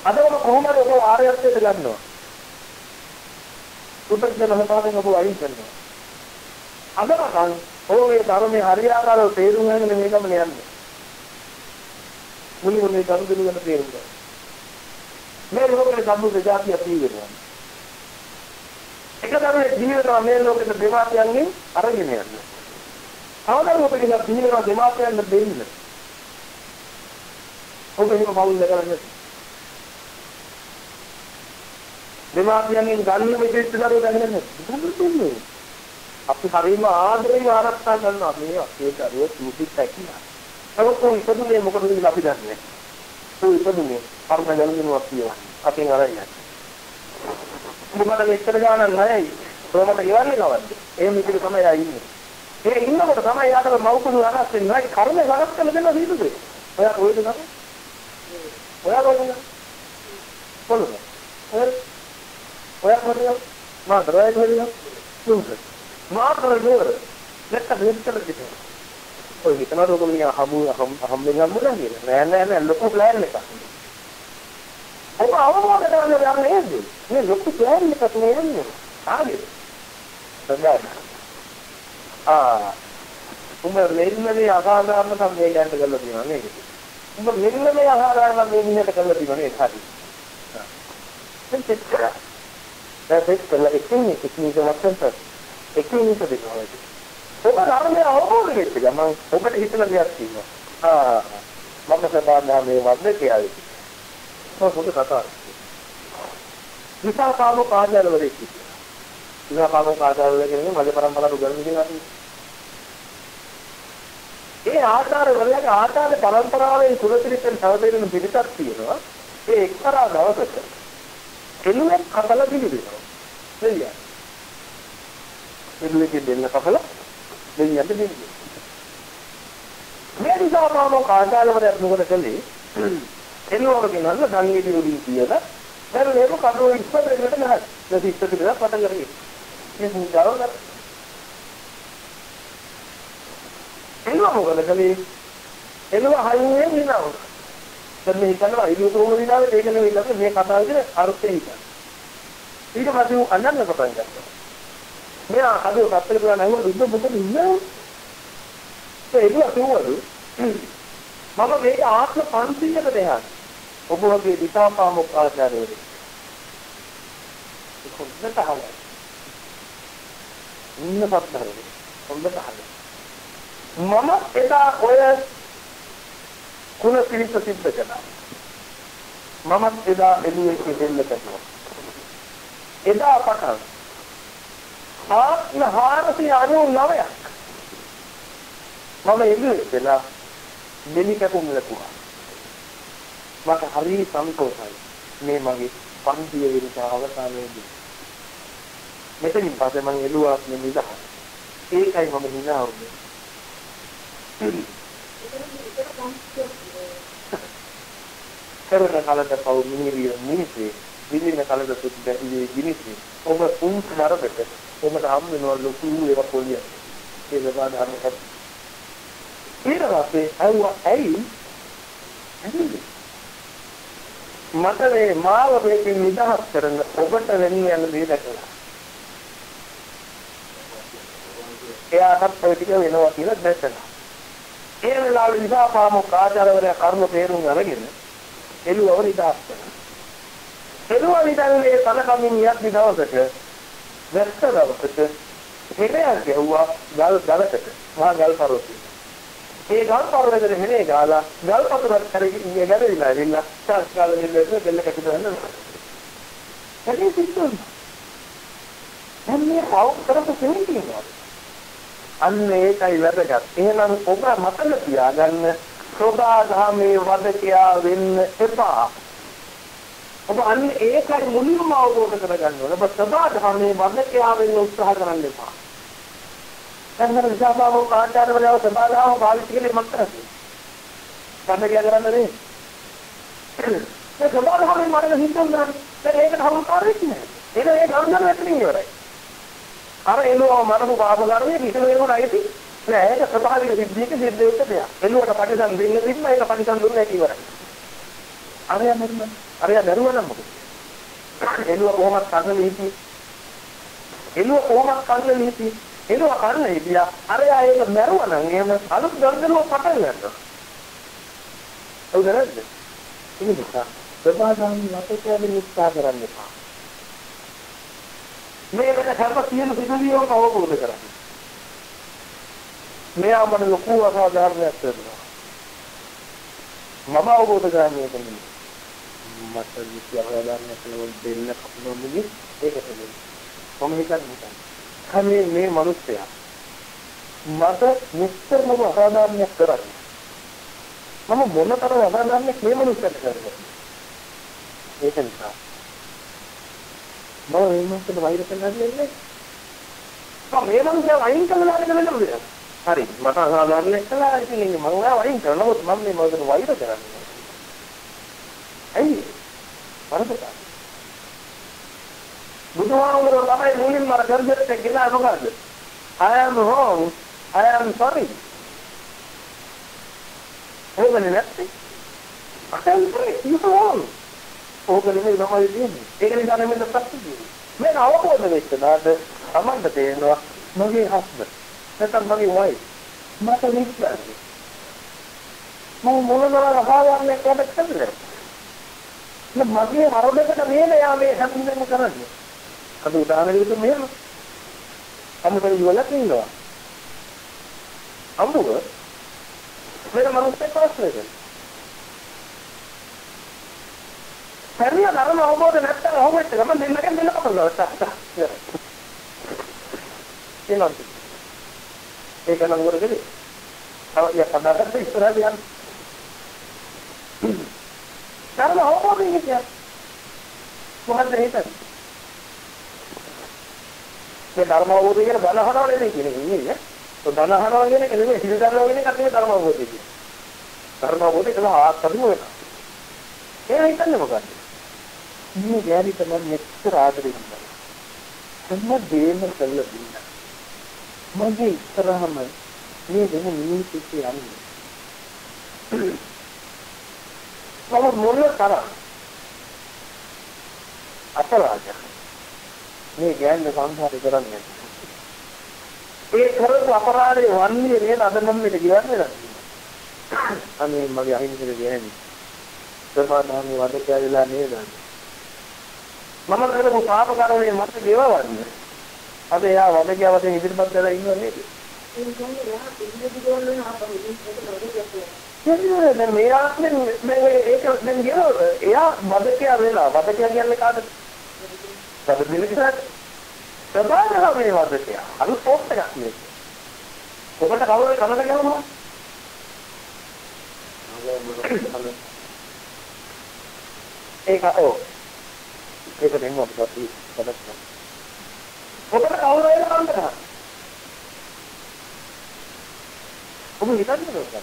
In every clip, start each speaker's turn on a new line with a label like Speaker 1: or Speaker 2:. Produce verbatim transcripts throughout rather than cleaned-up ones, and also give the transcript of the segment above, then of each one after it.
Speaker 1: අදම කොහොමද ඔබ ආර්යත්වයට ගන්නවා? උපදින මහපාතෙන් ඔබ වයින් කරනවා. අදම ඔබේ ධර්මයේ හරියාකාරව තේරුම් ගන්න මේ ගමන යන්නේ. මුලින්ම මේ ධර්ම දෙලුගෙන තේරුම් ගන්න. මේ ලෝකේ සම්මුත જાතිය පිළිගන්නවා. එක දරුවෙක් ජීවිතව මේ ලෝකෙට දෙමාපියන්ගෙන් අරගෙන යනවා. අවදාන ඔබ කියන ජීවිතව දෙමාපියන් දෙන්න. ඔබ එහෙම පවුල් කරන්නේ. දෙමාපියන්ගෙන් ගන්න මෙතෙත් දරුවෝ දැනගෙන නැහැ. අපි හරියම ආදරෙන් ආරක්ෂා කරනවා මේ අපේ දරුවෝ සුපිත් ඇකිලා. නමුත් ਉਹ ඉපදුනේ මොකටද කියලා අපි දන්නේ නැහැ. ਉਹ ඉපදුනේ කර්ම ජනගුණයක් කියලා. අපෙන් අරගෙන. මොකද මෙච්චර ගානක් නැහැයි. කොහොමද ඉවන්නේ කවද්ද? එහෙම ඉතින් තමයි ආ ඉන්නේ. ඒ ඉන්නකොට තමයි යාට මව්කුණු අරස් වෙන්නේ. නැහැ කර්ම වරස් කළ දෙන්න දීතුද? ඔයා කොහෙද නම? ඔයා කොහෙද? කොළඹ. ඔයා කොහෙද? මා දරයි කොහෙද? දුක. මාතර නෝර නැත්ත දෙත්තල කිව්වා. ඔය හිතනවා රෝග මිනිහා හමු හම්බෙන් හම්බුනා කියලා. නෑ නෑ නෑ ලොකු ප්ලෑන් එකක්. ඔබ අවබෝධ කරගන්න යන්නේ නේද? මේ ලොකු ප්ලෑන් එකක් නේ යන්නේ. ආගේ. සදාන. ආ. උඹ මෙන්නදී අසාධාරණ සම්මේලයන්ට ගල්ලා තියෙනවා නේද? උඹ මෙන්න මේ අසාධාරණ මේ මිනිහට ගල්ලා තියෙනවා නේද? හරි. හා. දෙච්චර. දැන් ඒක එකින් එක කිසිම වස්තන්ත එකින් එක දෙනවා. ඔබ ධර්මය අවබෝධ වෙච්ච ගමන් ඔබට හිතලා දෙයක් තියෙනවා. ආ මම සබඳා මේ වද්ද කියයි. මොකද කතා. විසාකාම කාර්යාලවලදී කිව්වා. විසාකාම කාර්යාලවල කියන්නේ මගේ පරම්පරාවට උගන්වන දෙයක්. ඒ ආචාර වලගේ ආචාර පරම්පරාවේ සුරතිරිතෙන් සමතේන පිළිතක් තියෙනවා. ඒ එක්තරා දවසක එළුවෙක් කපලා දිලිනවා. එළිය. එළුවෙක් දෙන්න කපලා දෙවියන්ට දෙන්නේ. මේ විසාකාම කාර්යාලවල මොකද කළේ? එළුවක ගෙනල්ලා සංගීත උඩින් කියලා දැන් මේක කඩුව ඉස්සරහට නැහැ. දැන් ඉස්සරහට පටන් ගන්නේ. මේ මුදාවල එළුව මොකද කළේ? එළුව හයියෙන් විනාව. දැන් මේ හිතනවා එළුව කොහොමද විනාවේ? ඒක නෙවෙයි ළඟ මේ කතාවේ අර්ථය හිතන්න. ඊට පස්සේ උ අන්නන්න පටන් ගත්තා. මෙයා කඩුව කප්පල පුරා නැවුව දුන්න මොකද ඉන්නේ? ඒ එළුව කිව්වලු මම මේක ආත්ම පන්සීයකට දෙහා. ඔබ වගේ දිසාපාමොක් ආචාර්යවරු. ඒක හොඳට අහලා. ඉන්න පත්තරේ. හොඳට අහලා. මම එදා ඔය කුණ පිළිස සිද්ධ කළා. මම එදා එළුවේ දෙන්න කළා. එදා පටන් ආත්ම හාරසිය අනූනවයක් මම එළුවේ දෙලා මෙලි කැපුම් ලකුවා. මට හරි සන්තෝෂයි මේ මගේ පන්තිය වෙනස අවසානයේදී. මෙතනින් පස්සේ මම එළුවාත් නෙමෙයිද. ඒකයි මම හිනා වුනේ. කරන කාලේ පවු මිනිරිය මිනිස්සේ විදින කාලේ සුදු බැදී ගිනිස්සේ ඔබ උන් නරකට ඔබට හම් වෙනවා ලොකු ඒවා පොලිය. ඒ වගේ ධර්මයක්. ඊට පස්සේ අයුවා ඇයි මට මේ මාව මේකෙන් නිදහස් කරන්න ඔබට වෙන්නේ යන දේ දැකලා. එයාට ප්‍රතික වෙනවා කියලා දැක්කලා. ඒ වෙලාවේ විසාපාම කාර්යාලවල කර්ම තේරුම් අරගෙන එළුවව නිදහස් කරනවා. එළුව නිදන්නේ තනකමින් යද්දි දවසක වැස්ස දවසක මෙලයක් ගැහුවා ගල් ගලකට මහා ගල් පරෝතිය. ඒ ගල් පරෝතේ මෙලේ ගාලා ගල් පතර කරගෙන ගැදවිලා ඉන්න සංස්කාර නිලෙක දෙල්ල කැපිදන්න. එතන සිද්ධුන. එන්නේ පව් කරපු කෙනෙක් ඉන්නවා. අන්න ඒකයි වැදගත්. එහෙනම් ඔබ මතක තියාගන්න සෝදාධාමේ වදකියා වෙන්න එපා. ඔබ අන්න ඒකයි මුලින්ම අවබෝධ කරගන්න ඕනේ. ඔබ සෝදාධාමේ වදකියා වෙන්න උත්සාහ කරන්න එපා. දැන් විසාපාම කාර්යාලවල සමාදාව පාවිච්චි කරේ මම කරන්නේ. කන්න කියා කරන්නේ. ඒ සමාදාවෙන් මරණ හිතුවා දැන් ඒකට හවුකාරෙක් නෑ. ඒක ඒ ගෞරවයෙන් වැටෙන්නේ ඉවරයි. අර එළුව මරපු පාපකරණය කිසිම කෙනෙකුට අයිති නෑ. ඒක ස්වභාවික සිද්ධියක සිද්ධ වෙච්ච දෙයක්. එළුවට පරිසම් දෙන්න තිබ්බ ඒක පරිසම් දුන්නේ නැහැ ඉවරයි. අරයා නරුවා. අරයා නරුවා නම් මොකද? එළුව කොහොමද කන්න ලීති? එළුව කොහොමද කන්න ලීති? එළුව කන්න ඉතියා අරයා ඒක නරුවා නම් එහෙම අලුත් ගල්දරුව පටන් ගන්නවා. හවුද නැද්ද? ඒක නිසා ප්‍රබාධාමි වටේදී නිස්සා කරන්න එපා. මේ වෙන හැම සියලු සිදුවියෝම අවබෝධ කරගන්න. මෙයා මන ලොකු අසාධාරණයක් කරනවා. මම අවබෝධ කරගන්නේ කොහොමද? මට විශ්වාසයක් කරනකොට දෙන්න කපනොමුගේ ඒක තමයි. කොහොම හිතන්නේ? කන්නේ මේ මිනිස්සයා මට නිතරම අසාධාරණයක් කරන්නේ. මම මොනතරම් අසාධාරණයක් මේ මිනිස්සුන්ට කරන්නේ. ඒක නිසා මම මේ මිනිස්සුන්ට වෛර කරන්න දෙන්නේ. මම මේ මිනිස්සුන්ව අයින් කළා නේද වෙන්නේ? හරි මට අසාධාරණයක් කළා ඉතින් මම ඔයාව වයින් කරනවා නමුත් මම මේ මොකද වෛර කරන්නේ ඇයි වරදට බුදුහාමුදුරුවෝ තමයි මුලින්ම අර ගර්ජත් කියලා මොකද I am wrong I am sorry ඕකනේ නැත්තේ I am sorry you are wrong ඕකනේ මේ තමයි කියන්නේ ඒක නිසා නෙමෙයි ප්‍රශ්නේ මේ අවබෝධ වෙච්ච නාද සමන්ත තේනවා මගේ හස්බන්ඩ් නැත්නම් මගේ වයිෆ් මට විශ්වාසයි මම මොනවාද අහවන්නේ කොහෙද කරන්නේ නේ මගේ හරොඩකට මේල යා මේ හැමදේම කරන්නේ අද උදාහරණයකට මෙහෙම අමුතර ඉවලක් ඉන්නවා අමුව මෙන්න මනුස්සයෙක් ප්‍රශ්නයක් හරිය නරම අවබෝධ නැත්නම් අවබෝධ ගමන් දෙන්නගෙන් දෙන්න කපනවා එනවාද ඒක නම් වරකදී අව යා කඩකට ඉස්සරහට යන්න නරම අවබෝධයෙන් කියන්නේ මොකද්ද හිතන්නේ මේ ධර්ම අවබෝධය කියන බණ අහනවා නේද කියන්නේ ඉන්නේ તો බණ අහනවා කියන එක නෙමෙයි සිල් ගන්නවා කියන එක නෙමෙයි ධර්ම අවබෝධය කියන්නේ ධර්ම අවබෝධය තමයි ආත්මම වෙනවා ඒ හිතන්නේ මොකද්ද මේ ගැරි තමයි මෙච්චර ආදරේ ඉන්නවා සම්ම දේම කළා දිනා මගේ ඉස්සරහම මේ දෙන මිනිස්සු කියන්නේ කොහොම මොන තරම් අපරාධ මේ ගෑන්න සංසාරේ කරන්නේ ඒ කරපු අපරාධේ වන්නේ නේද අද මම මේක කියන්නේ නැහැ අනේ මගේ අහිංසක ගෑණි ප්‍රමාණාමි වද කියලා නේද මම කරපු පාප කර්මයේ මට ගෙවවන්නේ අද එයා වද කියවතෙන් ඉදිරිපත් කරලා ඉන්නව නේද ඒ කියන්නේ එයා පිළිදෙවි ගෝල්ලෙන් ආපහු ඉන්නේ මේ ආත්මෙන් මේ ඒක දැන් ගියා එයා වදකයා වෙලා වදකයා කියන්නේ කාටද? වද දෙලකට සබාරව මේ වදකයා අලු පොට් එකක් නේ. ඔබට කවුරුද කනට ගලනවා? ඒක ඔව් ඒක දෙන්න අපිට පොඩක් ඔබට කවුරු වෙලා කන්ද? ඔබ හිතන්නේ මොකක්ද?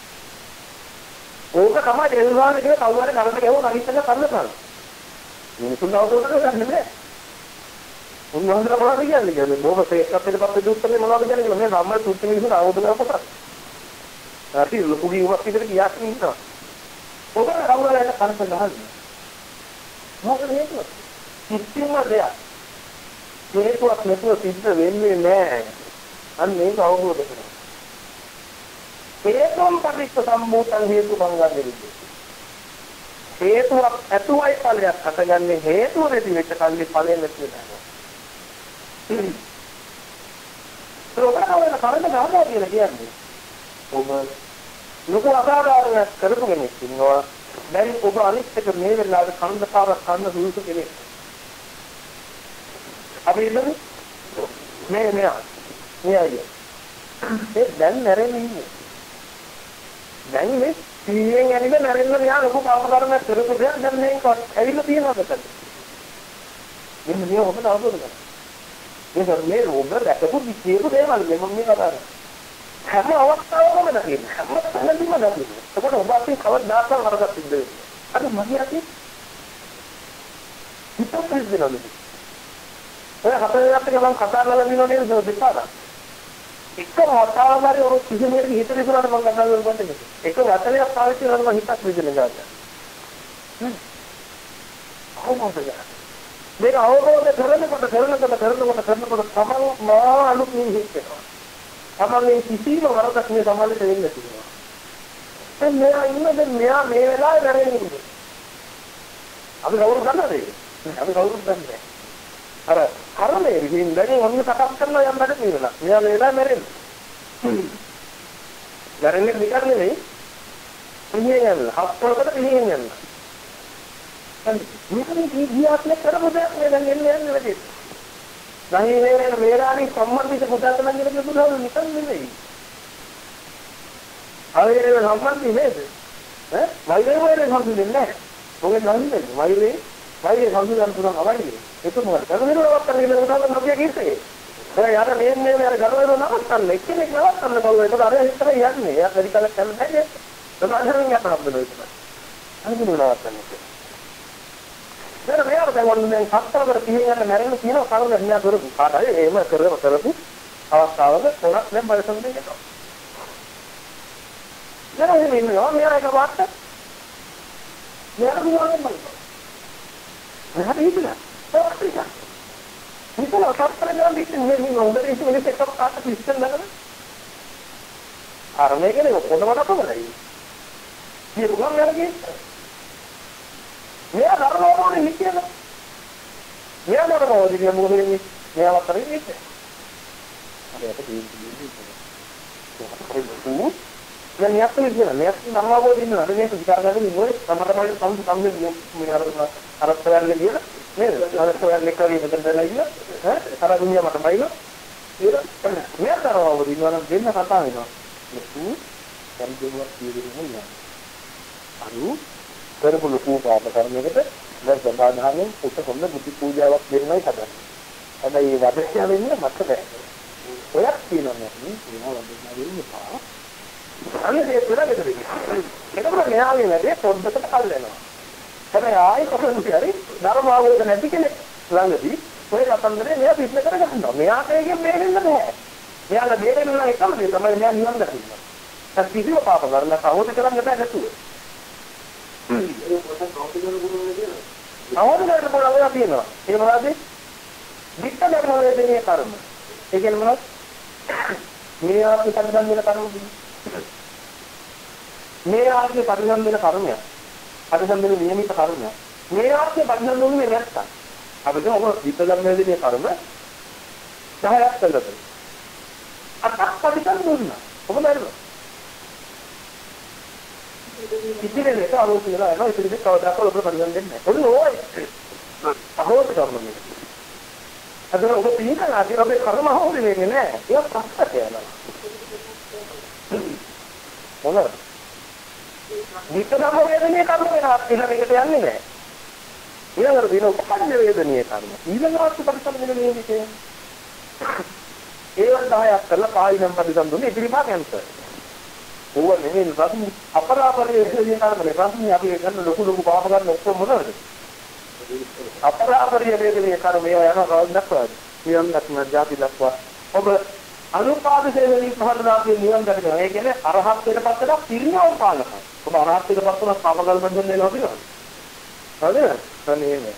Speaker 1: ඕක තමයි දෙවියන්ගේ කවුරු හරි කරන්න ගියව අනිත්‍යක කරන්න බලන්න. මිනිසුන් අවබෝධ කරගන්න බෑ. උන්වහන්සේ මොනවද කියන්නේ? කියන්නේ මොකද ඒකත් පිටපත් දුත්තනේ මොනවද කියන්නේ කියලා මේ සම්මත සුත්ති මිනිසුන් අවබෝධ කරගන්න. හරි ලොකු ගියුමක් විතර කියක් ඉන්නවා. ඕක කවුරු හරි කරන්න ගහන්න. මොකද හේතුව? කිසිම දෙයක්. හේතුවක් නැතුව සිද්ධ වෙන්නේ නැහැ. අන්න මේක අවබෝධ කරගන්න. හේතුම් පටිච්ච සම්භූතං හේතු සංගන්නේ හේතුවක් ඇතුවයි ඵලයක් හටගන්නේ හේතුව නැති වෙච්ච කල්ලි ඵලෙ නැති වෙනවා ප්‍රෝග්‍රෑම් එක කරන්න ගන්නවා කියලා කියන්නේ ඔබ ලොකු අසාධාරණයක් කරපු කෙනෙක් ඉන්නවා දැන් ඔබ අනිත් එක මේ වෙලාවේ කන්දපාරක් කන්න සුදුසු කෙනෙක් අපි ඉන්නේ මේ මේ මේ අයිය ඒ දැන් නැරෙන්නේ ඉන්නේ දැන් මේ සීයෙන් ඇනිද නැරෙන්න මෙයා ලොකු කාමකරණයක් කරපු දෙයක් දැන් මේක ඇවිල්ලා තියෙනවා මෙතන. මෙන්න මේ ඔබට අවබෝධ කරගන්න. මේක මේ ඔබ දැකපු විශේෂ දේවල් මේ මම මේ කතා කරන්නේ. හැම අවස්ථාවකම දකින්න. හැම තැනදීම දකින්න. ඒකට ඔබ අපි කවදාවත් වරදක් සිද්ධ වෙන්නේ. අද මගේ අපි හිතපස් දෙනවා. ඔය හතරක් එක මම කතා කරලා දිනව නේද දෙපාරක්. එක වතාවමාරි ඔර කිසිමෙක හිත විතරක් මම කතා කරලා බලන්නේ. එක වතලයක් පාවිච්චි කරලා මම හිතක් විදිහට ගන්නවා. නේ. අවබෝධය. මේක අවබෝධ කරනකොට කරනකොට කරනකොට කරනකොට තමයි මා අලුත් නිහිත වෙනවා. තමන්ගේ කිසිම වරදක් මේ සමාජයට වෙන්නේ නැති වෙනවා. දැන් මෙයා ඉන්නේ මෙයා මේ වෙලාවේ වැරෙන්නේ. අපි කවුරු දන්නද ඒක? අපි කවුරුත් දන්නේ නැහැ. අර කර්මයේ විසින් දැන් ඔන්න සකස් කරනවා යම් බඩ කියලා. මෙයා මේ වෙලාවේ මැරෙන්නේ. මැරෙන්නේ නිකන් නෙවෙයි. පිළියෙන් යන හත්වලකට පිළියෙන් යන. මේකේ ගියාත්ලේ කරපු දෙයක් නේ දැන් එන්නේ යන්නේ වැඩි. නැහි මේ මේලානි සම්බන්ධිත පුතාට නම් කියන බුදුහාම නිකන් නෙවෙයි. ආයෙත් සම්බන්ධි නේද? ඈ වෛරය වෛරය සම්බන්ධ නැහැ. මොකද නැන්නේ වෛරය වෛරය සම්බන්ධ කරන අවයිනේ. ඒක මොකද? කරගෙනවත් කරගෙන උදාහරණ නොකිය කිව්සේ. ඒ යාර මේ මේ අර ගලවල නවත්තන්න එක්කෙනෙක් නවත්තන්න කවුද? ඒක අර හිතට යන්නේ. එයා වැඩි කාලයක් යන්නේ නැහැ. ඒක අහරින් යන්න හම්බෙනවා ඒක. අනිත් නවත්තන්න. දැන් මෙයාට දැන් දැන් හතරකට පිහින් යන මැරෙන්න තියෙන කරුණ හිනා කරපු කාටයි එහෙම කරව කරපු අවස්ථාවක තොරක් දැන් බලසම් දෙන්නවා. දැන් එහෙම ඉන්නවා මෙයා එක වාට මෙයාට දුවන්නේ නැහැ. මෙයාට හිතලා තවටික. හිතලා හතරකට ගන්න දෙන්නේ මේ මේ උඩට ඉස්සෙ මිනිස් එකක් කාට පිස්සන් දාගෙන. අර මේකනේ කොහොමද අපගලයි. මේ උගම් යනකේ මෙයා නරනෝනේ නිකේද? මෙයා නරනෝනේ කියන්නේ මොකද වෙන්නේ? මෙයා වතරේ ඉන්නේ. අර ඒක තියෙන්නේ. දැන් මෙයාත් කියනවා මෙයාත් නරනවෝ දිනවා. අර මේක විචාර කරගෙන ඉන්නේ සමහරවල් සම්පූර්ණ සම්පූර්ණ මේ අර අර සොයන්නේ කියලා නේද? අර සොයන්නේ කරේ මෙතන දැනලා ඉන්න. ඈ අර දුන්නා මට බයින. ඒක මෙයාත් නරනවෝ දිනවා නම් දෙන්න කතා වෙනවා. ලොකු සම්පූර්ණයක් කියනවා. අරු කරපු ලොකු පාප කර්මයකට දැන් සමාදානෙන් උට කොන්න බුද්ධ පූජාවක් දෙන්නයි හදන්නේ. හැබැයි මේ වදේ වෙන්නේ මට බෑ. ඔයක් කියනවා නේ ඒවා වදේ දෙන්නේ පා. අනේ ඒ පුරාගෙද වෙන්නේ. ඒකම මෙයාගේ වැඩේ පොඩ්ඩකට කල් වෙනවා. හැබැයි ආයෙ කොහොමද කරේ? ධර්ම අවබෝධ නැති කෙනෙක් ළඟදී ඔය කතන්දරේ මෙයා පිටන කර ගන්නවා. මෙයාට ඒකෙන් බේරෙන්න බෑ. මෙයාලා බේරෙන්න නම් එකම දේ තමයි මෙයා නිවන් දකින්න. දැන් කිසිම පාප කරන්න කවුද කරන්න බෑ නැතුව. අවුරුද්දකට බලලා තියෙනවා. ඒ මොනවද? විත්ත ධර්ම වේදනීය කර්ම. ඒ කියන්නේ මොනවද? මේ ආත්ම පරිසම් වෙන කර්ම. මේ ආත්ම පරිසම් වෙන කර්මය. පරිසම් වෙන නියමිත කර්මය. මේ ආත්ම පරිසම් වෙන්නේ නැත්තම්. අපිට ඔබ විත්ත ධර්ම වේදනීය කර්ම දහයක් කළා. අටක් පරිසම් දුන්නා. ඔබ නේද? ඉතින් ඒක අරෝප වෙනවා නේද? ඉතින් ඒක කවදාකවත් ඔබට පරිගන්න දෙන්නේ නැහැ. ඔන්න ඕයි. අහෝත කරන්නේ. අද ඔබ පිළිගන්න අද ඔබේ කර්ම හොරෙන්නේ නැහැ. ඒක පස්සට යනවා. මොනවාද? විතරම වේදනීය කර්ම වෙනවා. ඊළඟට යන්නේ නැහැ. ඊළඟට දින උපකරණ වේදනීය කර්ම. ඊළඟට පරිසම් වෙන නියමිතේ. ඒවත් දහයක් කරලා පායිනම් පරිසම් දුන්නේ ඉතිරිපා කැන්සර්. ඕව නෙමෙයි ප්‍රශ්න අපරාපරිය විශ්ලේෂණය කරන්නේ ප්‍රශ්නේ අපි ගන්න ලොකු ලොකු පාප ගන්න ඔක්කොම මොනවද අපරාපරිය වේදනීය කර්මය යනවා කවුද දක්වාද නියම් දක්න ಜಾති දක්වා ඔබ අනුපාද සේවනී පහළදාපේ නියම් දක්නවා ඒ කියන්නේ අරහත් වෙන පස්සට පිරිනවම් පාලක ඔබ අරහත් වෙන පස්සට පාප ගල් බඳින්න වෙනවා කියනවා හරිද අනේ මේ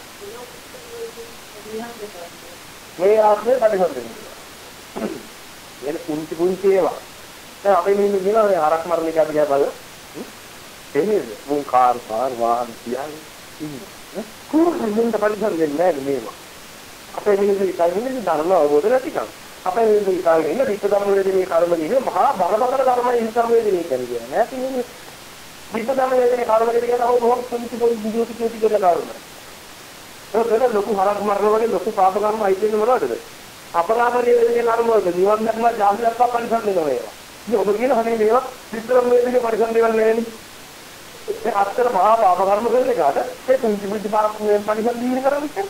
Speaker 1: මේ ආත්මේ පරිසම්පන්න එන කුංචි කුංචි ඒවා දැන් අපි මේ කියනවා මේ හරක් මරණ එක අපි ගියා බලලා එන්නේද මුන් කාර් පාර් වාහන කියන්නේ ඉන්නේ කොහොමද මුන්ට පරිසම් දෙන්නේ නැහැ මේවා අපේ මිනිස්සු ඉතින් ධර්ම අවබෝධ නැතිකම අපේ මිනිස්සු ඉතින් ඉන්නේ විත්ත ධර්ම වේදනීය කර්ම කියන්නේ මහා බරපතල ධර්මයි හිතම වේදනීය කියන්නේ නැති නේ විත්ත ධර්ම වේදනීය කර්ම කියන එක හොම කුංචි පොඩි විදියට කිව්ටි කියලා කරුණ ඒක ලොකු හරක් මරණ වගේ ලොකු පාප කර්ම අයිතින්නේ මොනවද අපරාපරිය වේදනීය කර්ම වල නිවන් ධර්ම ජාතියක් පරිසම් දෙනවා ඒවා ඉතින් ඔබ කියන හනේ මේවා විතරම වේදනීය පරිසම් දෙවල් නෙවෙයි ඒ අත්තර මහා පාප කර්ම කරන එකට ඒ කුංචි පුංචි පාප පරිසම් දීන කරන්නේ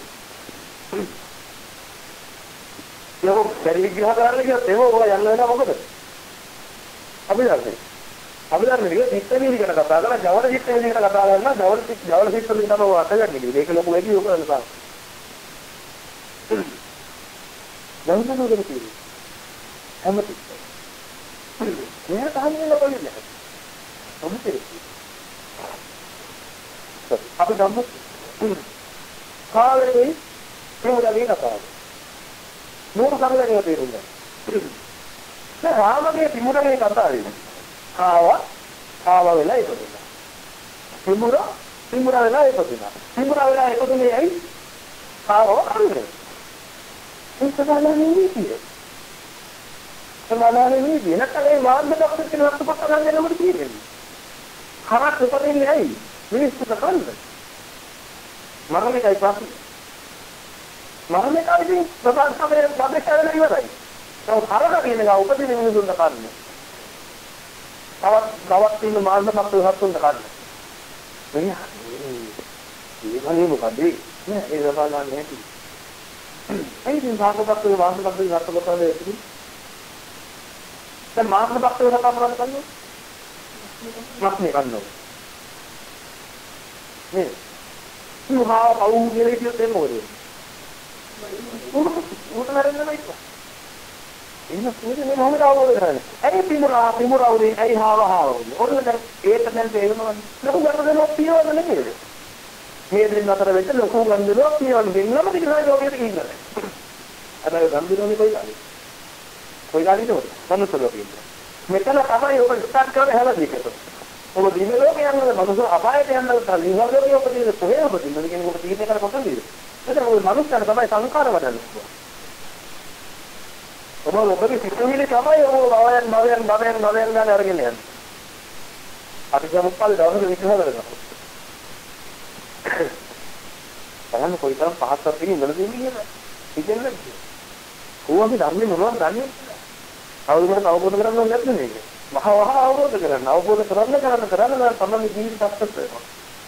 Speaker 1: යෝ පරිවිග්‍රහ කරන්න කියත් ඒව ඔය යන්න වෙනවා මොකද අපි දන්නේ අපි දන්නේ මේක චිත්ත වීදිකට කතා කරලා ජවල චිත්ත වීදිකට කතා කරනවා ජවල ජවල චිත්ත වලින් තමයි ඔය අතගන්නේ කිව්වේ ඒක ලොකු වැඩි ඔක කරනවා දැන් මොනවද කියන්නේ හැමතිස්සෙම මෙයා තහන්නේ නැහැ ඔබට අපි ගමු. කාලේ නෝරගේ කතාව. නෝර සංගණය තේරුණා. දැන් රාමගේ තිමුරගේ කතාවේ ආවා ආවා වෙලා ඉපදුණා. තිමුර තිමුර වෙලා ඉපදුණා. තිමුර වෙලා ඉපදුනේ ඇයි? ආවා අන්නේ. ඒක සමානයි නෙවෙයි. සමානයි නෙවෙයි. නැත්නම් ඒ මාර්ග දක්ෂ කෙනෙක් අපට ගන්න දෙනවද කියන්නේ? හරක් උපදින්නේ ඇයි? මිනිස්සු කරන්නේ. මරණයයි පාසු. මරණයයි ප්‍රධාන සමයේ සම්පූර්ණ ඉවරයි. ඒක හරක කියන එක උපදින මිනිසුන්ට කරන්නේ. තවත් තවත් තියෙන මාර්ග දක්ෂ හත්තුන්ට කරන්නේ. මේ මේ වගේ මොකද? නෑ ඒ සමානයි නැති. ඒ ඉතින් සාකච්ඡාත් වාසනාවක් විතරක් කරන්නේ. දැන් මාර්ග දක්ෂ වෙලා කමරන්න කන්නේ. මක්නේ කන්නෝ. නේ. සුහා පවු කියලා කියොත් එන්න ඕනේ. උට නරන්න නෑ. එහෙනම් සුවේදී මේ මොහොමද අවබෝධ කරගන්නේ. ඇයි පිමුරා පිමුරා උනේ ඇයි හාව හාව උනේ. ඔන්න දැන් ඒක දැන් තේරෙනවා. ලොකු ගන්නදෙනවා පියවද නෙමෙයිද? මේ දෙන්න අතර වෙච්ච ලොකු ගන්නදෙනවා පියවද දෙන්නම දිගට යෝගයට ඉන්නවා. අර ගන්නදෙනෝනේ කොයි කාලේ. කොයි කාලේද ඔය? මනුස්ස ලෝකෙින්ද. මෙතන තමයි ඔබ ස්ටාර්ට් කරන්නේ හැලදීකට. ඔබ දින ලෝකේ යනවා මනුස්ස අපායට යනවා දින ලෝකේ ඔබ දින කොහේ ඔබ දිනද කියන ඔබ තීරණය කර කොටන් දීද. එතන ඔය මනුස්සයන් තමයි සංකාර වඩන්නේ. ඔබ ඔබගේ සිතුවිලි තමයි ඔබ භවයන් භවයන් භවයන් භවයන් ගන්න අරගෙන යන්නේ. අපි සමුප්පාද දවසක විශ්වාස කරනවා. බලන්න කොයිතරම් පහසක් තියෙන ඉඳලා තියෙන්නේ කියලා. හිතෙන්නේ. කොහොමද ධර්මයේ මොනවද දන්නේ? අවබෝධ අවබෝධ කරගන්න ඕනේ නැද්ද මේක? මහ වහ අවබෝධ කරගන්න. අවබෝධ කරන්න කරන්න කරන්න නම් තමයි ජීවිත සත්‍යත් වෙනවා.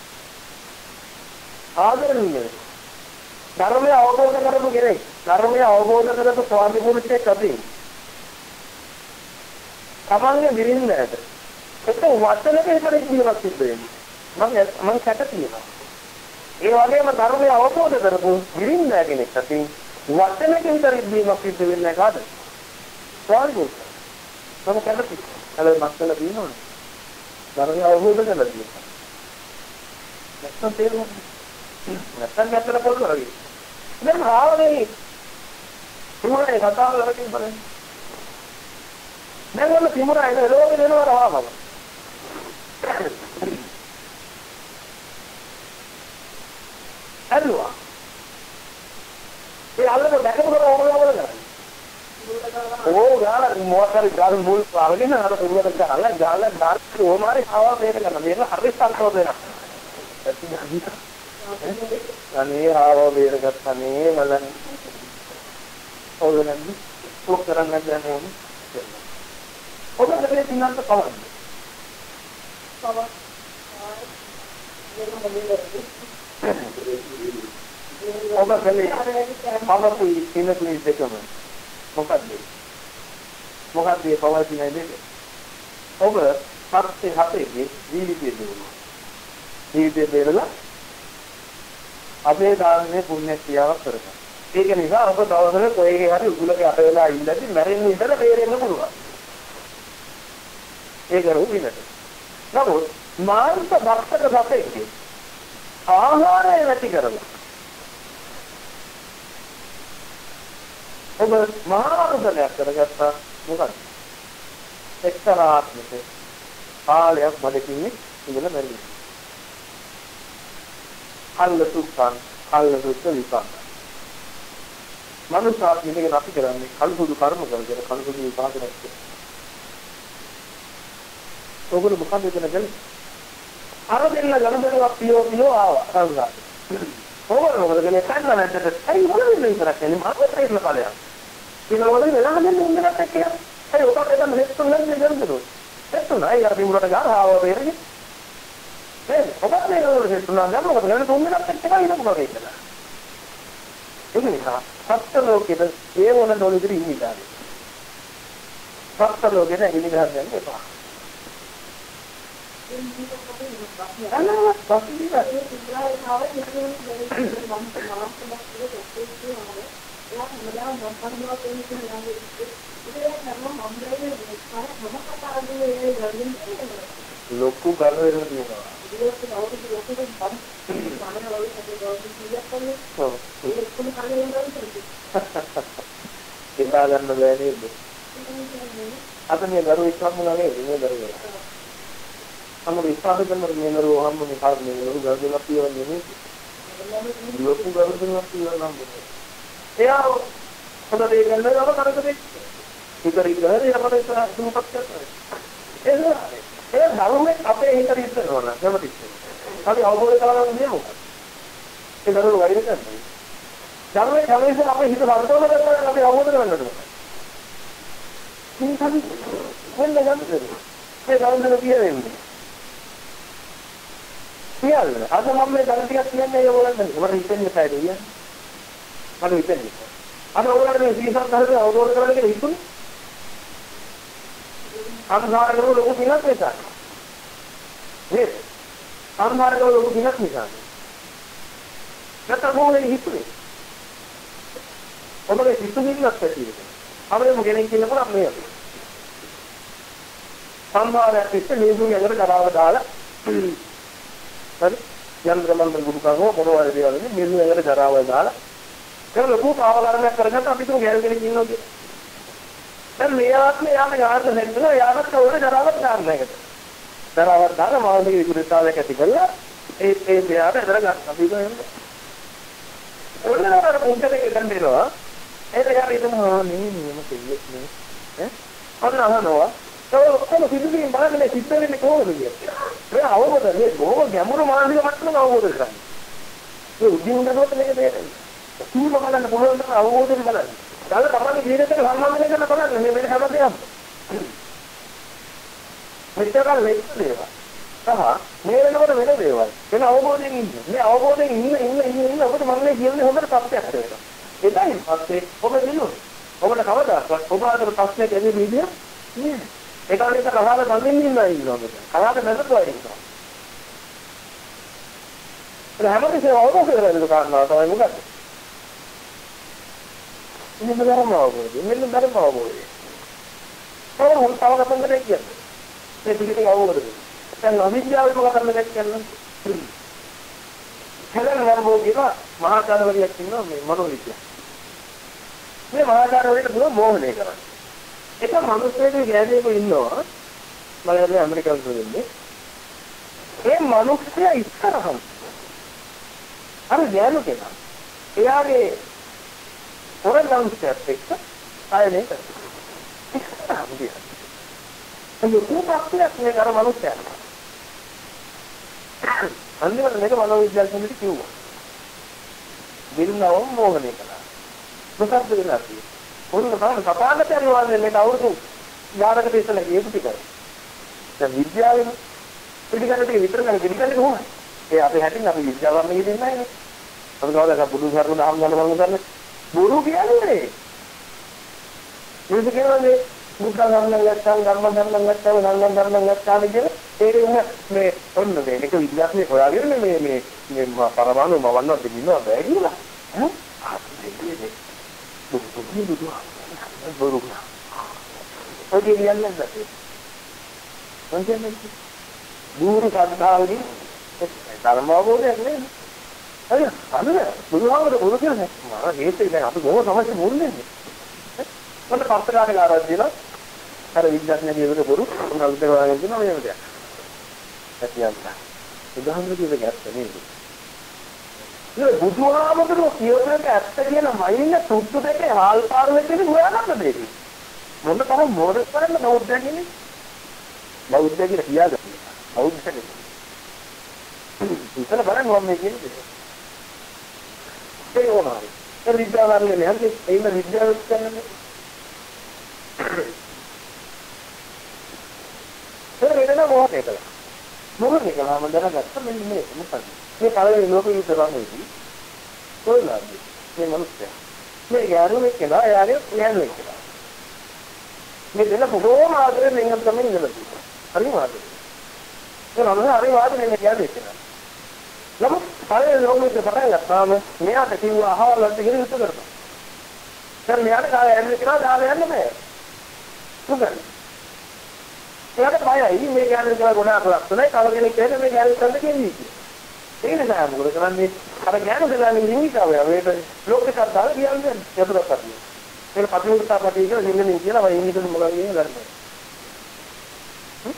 Speaker 1: ආදරණීය. ධර්මය අවබෝධ කරගන්න කෙනෙක්. ධර්මය අවබෝධ කරගන්න ස්වාමි පුරුෂයෙක් අතින්. තමන්ගේ විරින්දට. ඒක වචනක ඉපදෙන්න ජීවත් වෙන්නේ. මම මම කැට තියෙනවා. ඒ වගේම ධර්මය අවබෝධ කරපු විරින්ද කෙනෙක් අතින් වචනක විතර ඉදීමක් සිද්ධ වෙන්නේ නැහැ කාටද? ස්වාමි පුරුෂ. මම කැට තියෙනවා. හැබැයි මස්සල දිනනවනේ. ධර්මය අවබෝධ කරලා තියෙනවා. නැත්නම් තේරුම් නැත්නම් ගැත්තට පොල් කරගන්න. දැන් ආවනේ තිමුරේ කතාව කරගෙන බලන්න. දැන් වල තිමුරා එන ලෝකේ දෙනවා රවාම. අල්ලුවා. ඒ අල්ලන බැකම කරලා ඕනම කරන්නේ. ඕ ගාලා මොකක්ද ගාන මුල් අරගෙන අර පුරුවට ගාලා ගාලා ගාලා ඕමාරි ආවා මේක කරන. මේක හරි සංකල්ප දෙනවා. අනේ ආව බේරගත්තනේ මලන් ඕලෙන් පොක් කරන්න දැන් ඕනේ ඔබ දෙකේ තින්නත් කවන්න කව ඔබ කලේ පවතුයි තින්නතුයි දෙකම මොකද්ද මොකද්ද පවතුයි දෙක ඔබ පස්සේ හතේ ජීවිතේ දුන්නා ජීවිතේ දෙරලා අපේ දානනේ පුණ්‍ය ක්‍රියාවක් කරගන්න. ඒක නිසා ඔබ දවසක කොයිගේ හරි උගලක යට වෙලා ඉඳලා මැරෙන්න ඉඳලා බේරෙන්න පුළුවන්. ඒක රුවිනට. නමුත් මාංශ භක්තක සතෙක් ආහාරය නැති කරලා. ඔබ මහානුසලයක් කරගත්තා මොකද? එක්තරාත්මක කාලයක් මැදකින් ඉඳලා මැරෙන්න. කල්ල සුඛං කල්ල සුඛ විපාක මනුෂ්‍යාත්මය මේක අපි කරන්නේ කල්පුදු කර්ම කරගෙන කල්පුදු විපාක නැති. ඔගොල්ලෝ මොකද කියන්නේ? අර දෙන්න ගණදෙනවා පියෝ පියෝ ආවා කවුරුහරි. ඔගොල්ලෝ මොකද කියන්නේ? කන්න නැද්ද? ඇයි මොකද මේ ඉතරක් කියන්නේ? මාත් ඒක කාලයක්. ඊළඟට වෙලා හදන්න ඕනේ නැත්නම් කියලා. ඇයි ඔකට එතන හෙස්තුන් නැන්නේ ගන්නදෝ? හෙස්තුන් අය අපි මුලට ගාලා ආවා වේරේ. ඒ ඔබට මේ වගේ තුනක් ගන්න මොකද නේද තුන් දෙනෙක් එක්ක ඉන්න මොකද කියලා. ඒක නිසා සත්‍ය ලෝකෙද ඒ වුණ දොලිදිරි ඉන්නේ ඉතාලේ. සත්‍ය ලෝකෙද ඉන්නේ ගහන්න එපා. අනේ බස්ටි ගානේ ඉස්සරහේ ආවේ ඉන්නේ මම ලොකු ගල වෙනවා. හිතා ගන්න බෑ නේද? අද මේ දරුවෝ ඉස්සම්ම නනේ මේ දරුවෝ. අන්න විශ්වාස කරන මේ දරුවෝ හැම මේ කාර්ය මේ දරුවෝ ගල්දලා පියවන්නේ නේ. ලොකු ගල්දලා පියවනවා නම්. එයා හොඳට ඒ ගන්නවා නම කරකදේ. ඉතර ඉතර යමකට දුපත් කරනවා. ඒ ඒ ධර්මයේ අපේ හිතට ඉස්සරනවා නේද? කැමතිද? අපි අවබෝධ කරගන්න ඕනේ මොකක්ද? ඒ දරුවෝ වෛර කරන්නේ. ධර්මයේ හැමෝම අපේ හිත සම්තෝෂ කරගන්න අපි අවබෝධ කරගන්න ඕනේ. ඉතින් වෙන ගමනේ මේ ගාන්දර කියන්නේ. කියන්නේ අද මම මේ ධර්ම ටිකක් කියන්නේ ඒගොල්ලන්ට මට හිතෙන්නේ නැහැ කියන්නේ. මට හිතෙන්නේ. අද ඔයගොල්ලෝ මේ සීසත් ධර්මයේ අවබෝධ කරගන්න කියලා හිතුනේ. අන්ධාරකව ලොකු පිනක් නිසා. නේද? අන්ධාරකව ලොකු පිනක් නිසා. නැත්නම් මොකද හිතුනේ? ඔබගේ සිතුවිල්ලක් ඇතිවෙන්නේ. අපේ මොකෙනෙක් කියනකොට මේ අපි. සම්මානයක් ඉස්සේ නේදුගේ අතර කරාව දාලා හරි යන්ත්‍ර මන්ත්‍ර ගුරු කරනවා මොනවද කියන්නේ නේදුගේ අතර කරාව දාලා ඒක ලොකු පාවකරණයක් කරගත්ත අපි තුන් ගැල් කෙනෙක් ඉන්නවා කියන්නේ. දැන් මේ ආත්මේ යාම ගාර්ධ නැත්නම් යාමත් කවුරු කරාවක් ගන්න එකට. කරාවක් දාලා මානසික විකෘතිතාවයක් ඇති කරලා ඒ ඒ දෙයට අතර ගන්න අපි කියන්නේ. ඔන්නතර උන්ටේ ගන්න දෙනවා. ඒක යාර හිතනවා නේ නියම කෙල්ලෙක් නේ ඈ අන්න අහනවා ඒක කොහොමද සිද්ධියෙන් බලන්නේ සිද්ධ වෙන්නේ කොහොමද කියන්නේ මේ අවබෝධ මේ බොහොම ගැඹුරු මානසික මට්ටමක අවබෝධ කරගන්න ඒ උද්‍යෝගනකොට මේක තේරෙන්නේ සූම බලන්න පුළුවන් නම් අවබෝධයෙන් බලන්න ඊට තමයි ජීවිතේට සම්බන්ධ කරන බලන්න මේ වෙන හැම දෙයක්ම මෙච්චර ලෙක්ස් දේවා සහ මේ වෙනකොට වෙන දේවල් වෙන අවබෝධයෙන් ඉන්නේ මේ අවබෝධයෙන් ඉන්න ඉන්න ඉන්න ඉන්න ඔබට මම මේ කියන්නේ හොඳට තත්ත්වයක් වෙනවා එතනින් පස්සේ ඔබ දිනුනේ. ඔබට කවදාවත් ඔබ අතර ප්‍රශ්නයක් ඇති විදිය නෑ. ඒ කාලේ ඉත කතාව ගන්නින් ඉන්නවා ඉන්නවා මෙතන. කතාවට නැතුව ඉන්නවා. ඒ හැමතිස්සෙම අවබෝධ කරගන්න කාරණා තමයි මොකද්ද? මෙන්න ධර්ම අවබෝධය. මෙන්න ධර්ම අවබෝධය. කොහොමද හුල් තව කතන් කරේ කියන්නේ? මේ පිළිතුරු අවබෝධ කරගන්න. දැන් අවිද්‍යාවෙම කතන් කරේ කියන්නේ. හැලෙන වර්ගෝගින මහා කාර්යවලියක් ඉන්නවා මේ මනෝවිද්‍යාව. මේ මහා කාර්යවලට පුළුවන් මෝහණය කරන්න. එක මිනිස්සෙකුගේ ගෑණියෙකු ඉන්නවා මලයාලි ඇමරිකානු දෙන්නේ. ඒ මිනිස්සයා ඉස්සරහම අර ගෑනු කෙනා එයාගේ හොරගම්ස්ටර්ත් එක්ක ආයනේ කරා. ඉස්සරහම ගියා. ඒ උපක්ෂයක් මේ අර මිනිස්සයා අන්තිමට මේක මනෝවිද්‍යාඥයෙක් කිව්වා. බිරිඳවම මොහොනේ කළා. මොකක්ද වෙලා තියෙන්නේ? පොන්න තමයි සපාගත පරිවාරයෙන් මේක අවුරුදු ඥානකට ඉස්සලා ගියපු ටික. දැන් විද්‍යාවෙම පිළිගන්න ටික විතර ගන්න පිළිගන්නේ කොහොමද? ඒ අපේ හැටින් අපි විද්‍යාවම නෙන්නේ නැහැ නේ. අපි කවදාද බුදු සරණ දහම් ගන්න බලමු කරන්නේ. බුරු කියන්නේ. මේක කියන්නේ බුද්ධ ධර්ම ලක්ෂණ ධර්ම ධර්ම ලක්ෂණ ධර්ම ධර්ම ලක්ෂණ කියන ඒක මේ ඔන්න මේක විද්‍යාත්මක හොයාගෙන මේ මේ මේ පරමාණු මවන්න දෙන්නවා බෑ කියලා ඈ ආන්නේ බුදු බුදු බුදු ඔය කියන්නේ නැද්ද මොකද බුරු සාධාවලින් ධර්ම අවබෝධයක් නේ හරි අන්න බුදුහාමර බුදු කියන්නේ මම හේතුයි දැන් අපි බොහෝ සමස්ත මුන්නේ මොකද පස්තරාගේ ආරම්භ දිලා අර විද්‍යාඥයෙක් කියනකොට බොරු උනාලුත් කරගෙන තියෙනවා මේ දෙයක්. ඇතියන්ත. උදාහරණ දෙකක් ඇත්ත නේද? ඒ බුදුහාමරෝ කියනක ඇත්ත කියන මයින්න සුද්ධ දෙකේ හාල් පාර වෙන්නේ හොයාගන්න දෙයක්. මොන තරම් මොඩ කරන්න බෞද්ධ කියන්නේ? බෞද්ධ කියලා කියාගන්න. බෞද්ධ කියන්නේ. ඉතල බලන්න මම මේ කියන්නේ. ඒ ඕනයි. ඒ විද්‍යාවන්නේ නැහැ. ඒන විද්‍යාවක් කරන්නේ ඒක වෙන මොහොතේ කළා. මොකද කියලා මම දැනගත්තා මෙන්න මේ මොකක්ද? මේ පළවෙනි ලෝක යුද්ධ රණේදී කොහෙලාද? මේ මිනිස්සයා. මේ යාළුවෙක් කියලා යාළුවෙක් යාළුවෙක් කියලා. මේ දෙන්න බොහෝම ආදරෙන් ඉන්න තමයි ඉඳලා තියෙන්නේ. හරිම ආදරෙන්. ඒ නම හරි ආදරෙන් මේ යාළුවෙක් කියලා. නමුත් පළවෙනි ලෝක යුද්ධ පටන් ගත්තාම මෙයාට කිව්වා අහවල් වලට ගිහින් යුද්ධ කරනවා. දැන් මෙයාට කාලය යන්නේ කියලා දාලා යන්න බෑ. මොකද? එයාට බයයි මේ ගෑනු කියලා ගොඩාක් ලස්සනයි. තව කෙනෙක් කියන්නේ මේ ගෑනු කරන්න කියන්නේ. ඒක නෑ මොකද කරන්නේ? අර ගෑනු දෙලානේ ලිංගිකාව. මේක ලෝකෙට දාලා කියන්නේ යතුරක් අතියි. ඒක පතිමුත්තා පටි කියලා ලිංගින් කියලා වයි ඉන්නේ මොකක්ද කියන්නේ ගන්න. හ්ම්?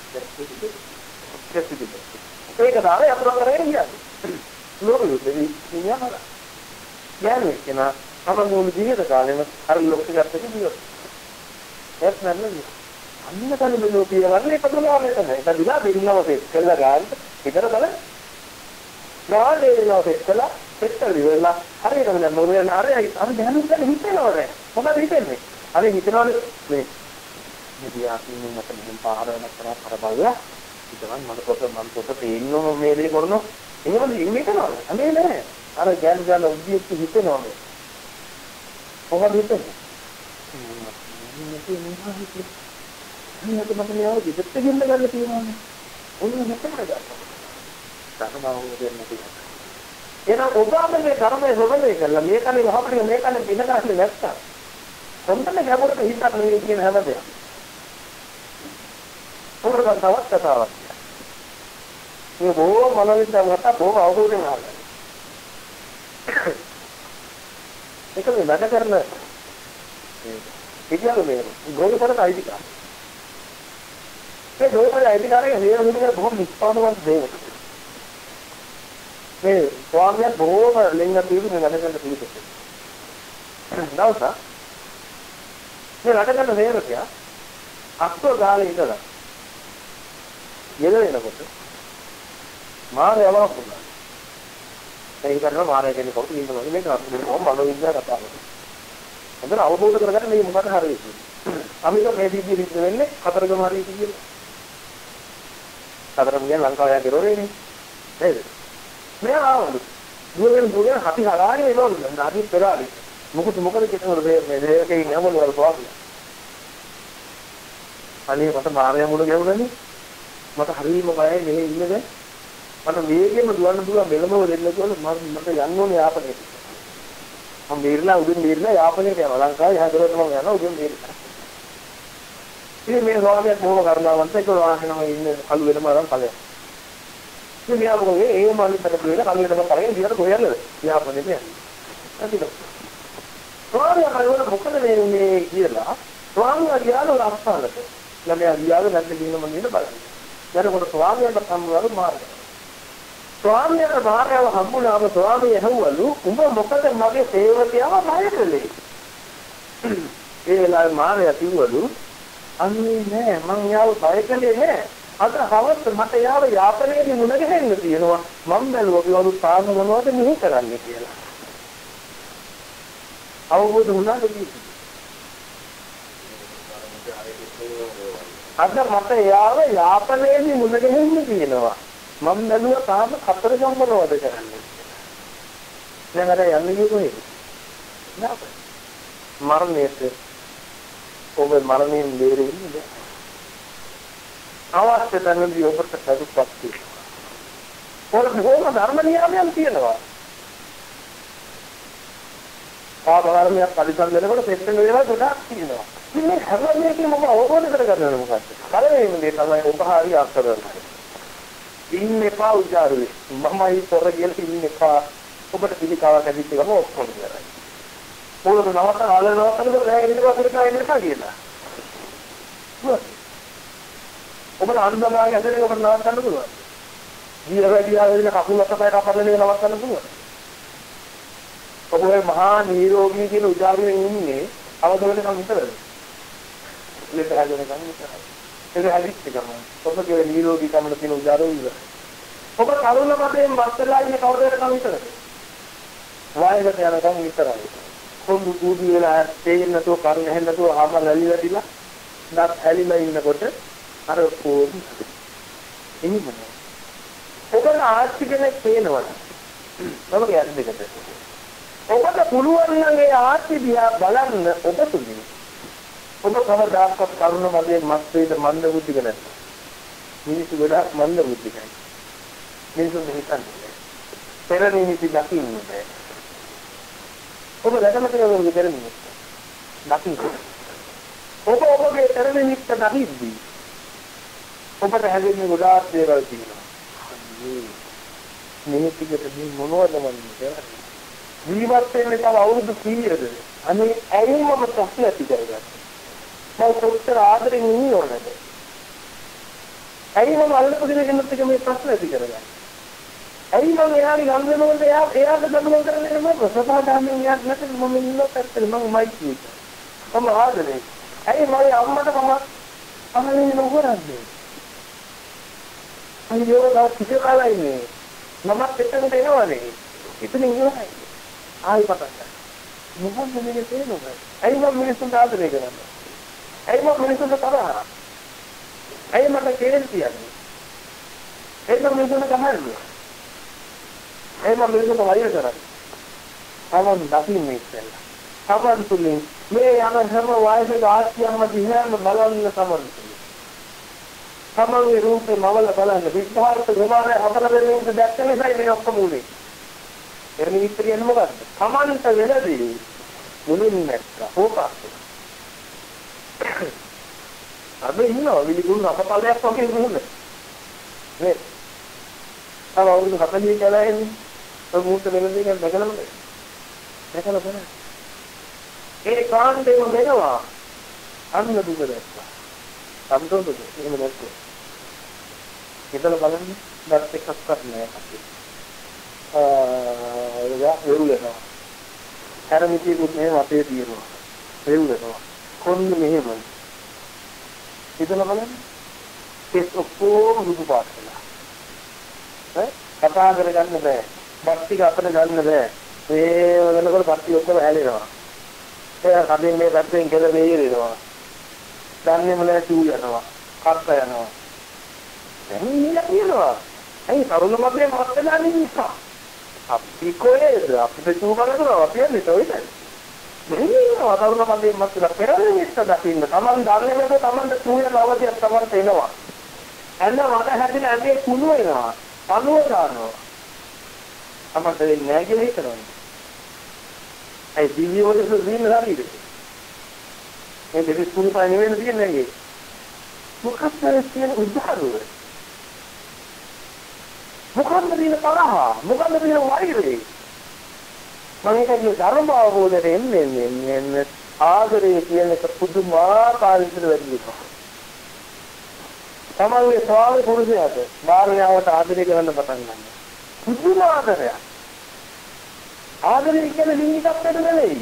Speaker 1: ඒක දාලා යතුරක් කරගෙන කියන්නේ. ලෝකෙ දෙවි නියමලා. ගෑනු කෙනා අපමුණු ජීවිත කාලෙම අර ලෝකෙට ගත්තේ කිව්වොත්. ඒක නෑ. අන්න කලින් ලෝකීය වර්ණේ පදලාවන්නේ තමයි. ඒක දිලා බින්නව සෙට් කළා ගන්න. විතර බලන්න. ගාලේ නෝසෙත් කළා. සෙට්ටල් ඉවරලා හරියට නෑ මොකද යන අර අර දැනුම් ගන්න හිතෙනවද? මොකද හිතෙන්නේ? අර හිතනවනේ මේ මෙදියා ඉන්නේ මට මෙහෙම පාරවල කරා කර බලලා ඉතවන් මට පොත මම පොත පේන්නම මේ දේ කරනවා. එහෙමද ඉන්නේ කරනවද? අනේ නෑ. අර ගෑනු ගන්න උද්දීප්ති හිතෙනවා මේ. මොකද හිතන්නේ? මේක මම නියම දෙපැත්ත ගෙන්න ගන්න තියෙනවානේ. ඔන්න මෙතන ගන්න. ධර්මවෝ දෙන්න තියෙනවා. එහෙනම් ඔබාමගේ ධර්මයේ සොබලේ කළා මේ කන්නේ වහපටිය මේ කන්නේ පින ගන්න නැත්තම්. කොන්දනේ ගැඹුරට හිතක් නෙවෙයි කියන හැමදේම. පොරකට තවත් කතාවක්. මේ බොහෝ මනෝවිද්‍යාව වලට බොහෝ අවබෝධයෙන් ආවා. ඒක මේ වැඩ කරන ඉතිහාස මේ ගෝලපරට අයිතිකාර. ඒ ගෝලපරට අයිතිකාරයේ හේතු මුදුනේ බොහොම නිෂ්පාදනවත් දෙයක්. මේ ස්වාමියා බොහොම ලිංග පිළිවෙල වැඩ කරන පිළිවෙල. දවසක් මේ වැඩ කරන හේරකයා අක්කෝ ගාලේ ඉඳලා යෙද වෙනකොට මාරය යවලා පුළා. ඒක කරනවා මාරය කියන්නේ කවුද කියනවා මේක මොකක්ද මනෝවිද්‍යාව කතා කරනවා. හොඳට අවබෝධ කරගන්න මේ මොකක්ද හරියට. අපි මේ සිද්ධිය සිද්ධ වෙන්නේ කතරගම හරියට කියලා. කතරගම කියන්නේ ලංකාව යා කෙරෝරේනේ. නේද? මෙයා ආවලු. දුරෙන් දුරෙන් හති හලාගෙන එනවලු. නාටි පෙරාලි. මොකද මොකද කියනවලු මේ දෙයකින් යමවලු වල ස්වාමී. අනේ මට මාරය මුණ ගැහුණනේ. මට හරියම බයයි මෙහෙ ඉන්නේ දැන්. මට වේගෙම දුවන්න පුළුවන් මෙලමව දෙන්න කියලා මම මට යන්න ඕනේ යාපනයට. මම බීරලා උදින් බීරලා යාපනයට යනවා. ලංකාවේ හැදෙරට මම යනවා උදින් බීරලා. ඉතින් මේ ස්වාමියාත් බොහොම කරුණාවන්ත ඒක වාහනම ඉන්නේ කළු වෙනම අරන් ඵලයක්. ඉතින් මෙයා මොකද ඒ මාළිකට ගිහලා කළු වෙනම කරගෙන දිහාට කොහෙන්ද යාපනයට යන්නේ. අදින. ස්වාමියා කරුණ මොකද මේ මේ කියලා ස්වාමියා ගියාලු අස්සාලට. ළමයා ගියාලු නැද්ද කියන මම නේද බලන්නේ. ඊට ස්වාමියාට සම්මුවරු මාර්ගය. ස්වාමියාට භාර්යාව හම්බුනාම ස්වාමිය ඇහුවලු උඹ මොකද මගේ සේවකයාව බයකලේ? ඒ වෙලාවේ මාර්යා කිව්වලු අන්නේ නෑ මං යාව බයකලේ නෑ. අද හවස මට යාව යාපනයේදී මුණ ගැහෙන්න තියෙනවා. මම බැලුවා කිව්වලු තාම මොනවද මෙහි කරන්නේ කියලා. අවබෝධ වුණාද කිව්වේ? අද මට යාව යාපනයේදී මුණ ගැහෙන්න තියෙනවා. මම බැලුවා තාම හතර සම්බරවද කරන්නේ. දැන් අර යන්නේ කොහෙද? නෑ. මරණයට ඔබ මරණයෙන් බේරෙන්නේ. අවශ්‍ය තැනදී ඔබට සතුටක් තියෙනවා. පොර බොහොම ධර්ම නියමයන් තියෙනවා. ආවරණයක් පරිසම් දෙනකොට පෙත්තන වේලා ගොඩක් තියෙනවා. ඉතින් මේ හැම මේකෙම ඔබ අවබෝධ කරගන්න මොකක්ද? පළවෙනිම දේ තමයි ඔබ හරි අත්දැකීම. ඉන්න එපා උජාරුවේ. මමයි පොර කියලා ඉන්න එපා. ඔබට පිළිකාවක් ඇදිච්ච ගම ඔක්කොම ඉවරයි. පොළොව නවත්ත ආලනවත්තද රැගෙන ඉඳලා කරලා ඉන්න එපා කියලා. ඔබට අනුබලාගේ ඇදෙන්නේ ඔබට නවත්තන්න පුළුවන්. ජීව වැඩි ආවෙන කකුල් අතපය කපලා නවත්තන්න පුළුවන්. ඔබ මේ මහා නිරෝගී කියන උජාරුවේ ඉන්නේ අවදවලකම් විතරද? ලෙඩ හැදෙනකම් විතරයි. ඒක හදිස්සිය කරනවා. ඔබගේ නිරෝගී කමන තියෙන උදාහරණ ඉවර. ඔබ කරුණ මතයෙන් වස්තලා ඉන්නේ කවුරුදකම විතරද? වායකට යනකම් විතරයි. කොඳු කුඩු වෙලා තේින්න නැතුව කරුණ ඇහෙන්න නැතුව ආම රැලි වැටිලා නැත් ඇලිලා ඉන්නකොට අර පොඩි එනිමනේ. ඔබට ආච්චි කෙනෙක් පේනවද? මම කියන්නේ දෙකට. ඔබට පුළුවන් නම් ඒ ආච්චි දිහා බලන්න ඔබ තුලින් ඔබ කවදාකවත් කරුණ මතයෙන් මත් වේද මන්ද බුද්ධික නැත. මිනිස්සු ගොඩාක් මන්ද බුද්ධිකයි. මිනිස්සු හිතන්නේ පෙර නිමිති දකින්නේ නැහැ. ඔබ දැකලා තියෙනවද පෙර නිමිති? දකින්න. ඔබ ඔබගේ පෙර නිමිති දකිද්දී ඔබට හැදෙන්නේ ගොඩාක් දේවල් තියෙනවා. මේ මිනිත්තිකට මේ මොනවද මම කියන්නේ? ජීවත් වෙන්නේ තව අවුරුදු කීයද? අනේ ඇයි මම ප්‍රශ්න ඇති කරගත්තේ? මම කොච්චර ආදරෙන් ඉන්නවද? ඇයි මම අල්ලපු දෙයකින්ත් එක මේ ප්‍රශ්න ඇති කරගන්නේ? ඇයි මම එයාගේ ගම් වෙනකොට එයා එයාට දඬුවම් කරන්නේ මම සපාදාමෙන් එයාට නැත්නම් මම ඉන්නත් ඇත්තට මම මයික් කියනවා. මම ආදරේ. ඇයි මගේ අම්මට මම අහන්නේ නොකරන්නේ? අයියෝ ගා කිසි කාලයි නේ. මමත් එතනට එනවනේ. ඉතින් ඉවරයි. ආයි පටන් ගන්න. මොකක්ද මේකේ තේරුම? ඇයි මම මිනිස්සුන්ට ආදරේ කරන්නේ? ඇයි මම මිනිස්සුන්ට තරහා? ඇයි මට කේන්ති කියන්නේ? ඇයි මම මිනිස්සුන්ට ගහන්නේ? ඇයි මම මිනිස්සුන්ට වෛර කරන්නේ? තමන් දකින්නේ ඉස්සෙල්ලා. තමන් තුලින් මේ යන හැම වයසක ආශ්‍රියම්ම දිහාම බලන්න තමන් තුලින්. තමන්ගේ රූපේ මවල බලන්න විස්තරට ගමන හතර දෙනෙක් දැක්ක නිසා මේ ඔක්කොම උනේ. එරණි විස්තරියන්නේ මොකද්ද? තමන්ට වෙනදී මුලින් නැත්තා ඕකක්. අද ඉන්නවා විලිගුණ අපපලයක් වගේ නෙමෙයි. නේ. තව අවුරුදු හතලිය කියලා එන්නේ. ඔය මුහුර්ත වෙනදී ගැන දැකලම දැකලා බලන්න. ඒ කාණ්ඩේම වෙනවා. අන්න දුක දැක්කා. සම්තෝෂද? එහෙම නැත්නම්. හිතලා බලන්න දැත් එකක්වත් නෑ අපි. ආ ඒක වෙරුලනවා. හැරමිතියකුත් මෙහෙම අපේ තියෙනවා. වෙරුලනවා. කොන්න මෙහෙම. හිතලා බලන්න. ඒක ඔක්කොම දුක පාටලා. ඈ කතා කරගන්න බෑ. බක්තික අපිට ගන්න බෑ. මේ වෙනකොට බක්තිය ඔක්කොම හැලෙනවා. ඒ කඩින් මේ පැත්තෙන් කෙල මෙහෙරෙනවා. දන්නේම නැහැ චූ යනවා. කත්ත යනවා. දැන් නිල කියනවා. ඇයි තරුණ මැදේ මත්තලා නින්නා. අපි කොහෙද අපිට චූ කරනවා අපි යන්නේ තොයිද? මෙන්න තරුණ මැදේ මත්තලා පෙරලෙ ඉස්ස දකින්න. Taman දන්නේ නැද Tamanට චූ යන අවධියක් Tamanට එනවා. එන්න මට හැදින ඇඟේ කුණු වෙනවා. අනුව ගන්නවා. Tamanට නෑ කියලා හිතනවා. ඒ දිවි වල සුදින හරිද? මේ දෙවි කුණු පාන නෙවෙයි තියෙන්නේ නේද? මොකක්ද කියන උදාහරණ? මොකක්ද දින තරහ? මොකක්ද දින වෛරය? මම කියන්නේ ධර්ම අවබෝධයෙන් එන්නේ එන්නේ ආදරය කියන එක පුදුමාකාර විදිහට වැඩි වෙනවා. තමන්ගේ ස්වාමි පුරුෂයාට භාර්යාවට ආදරය කරන්න පටන් ගන්නවා. පුදුම ආදරයක්. ආදරය කියන්නේ ලිංගිකත්වයට නෙවෙයි.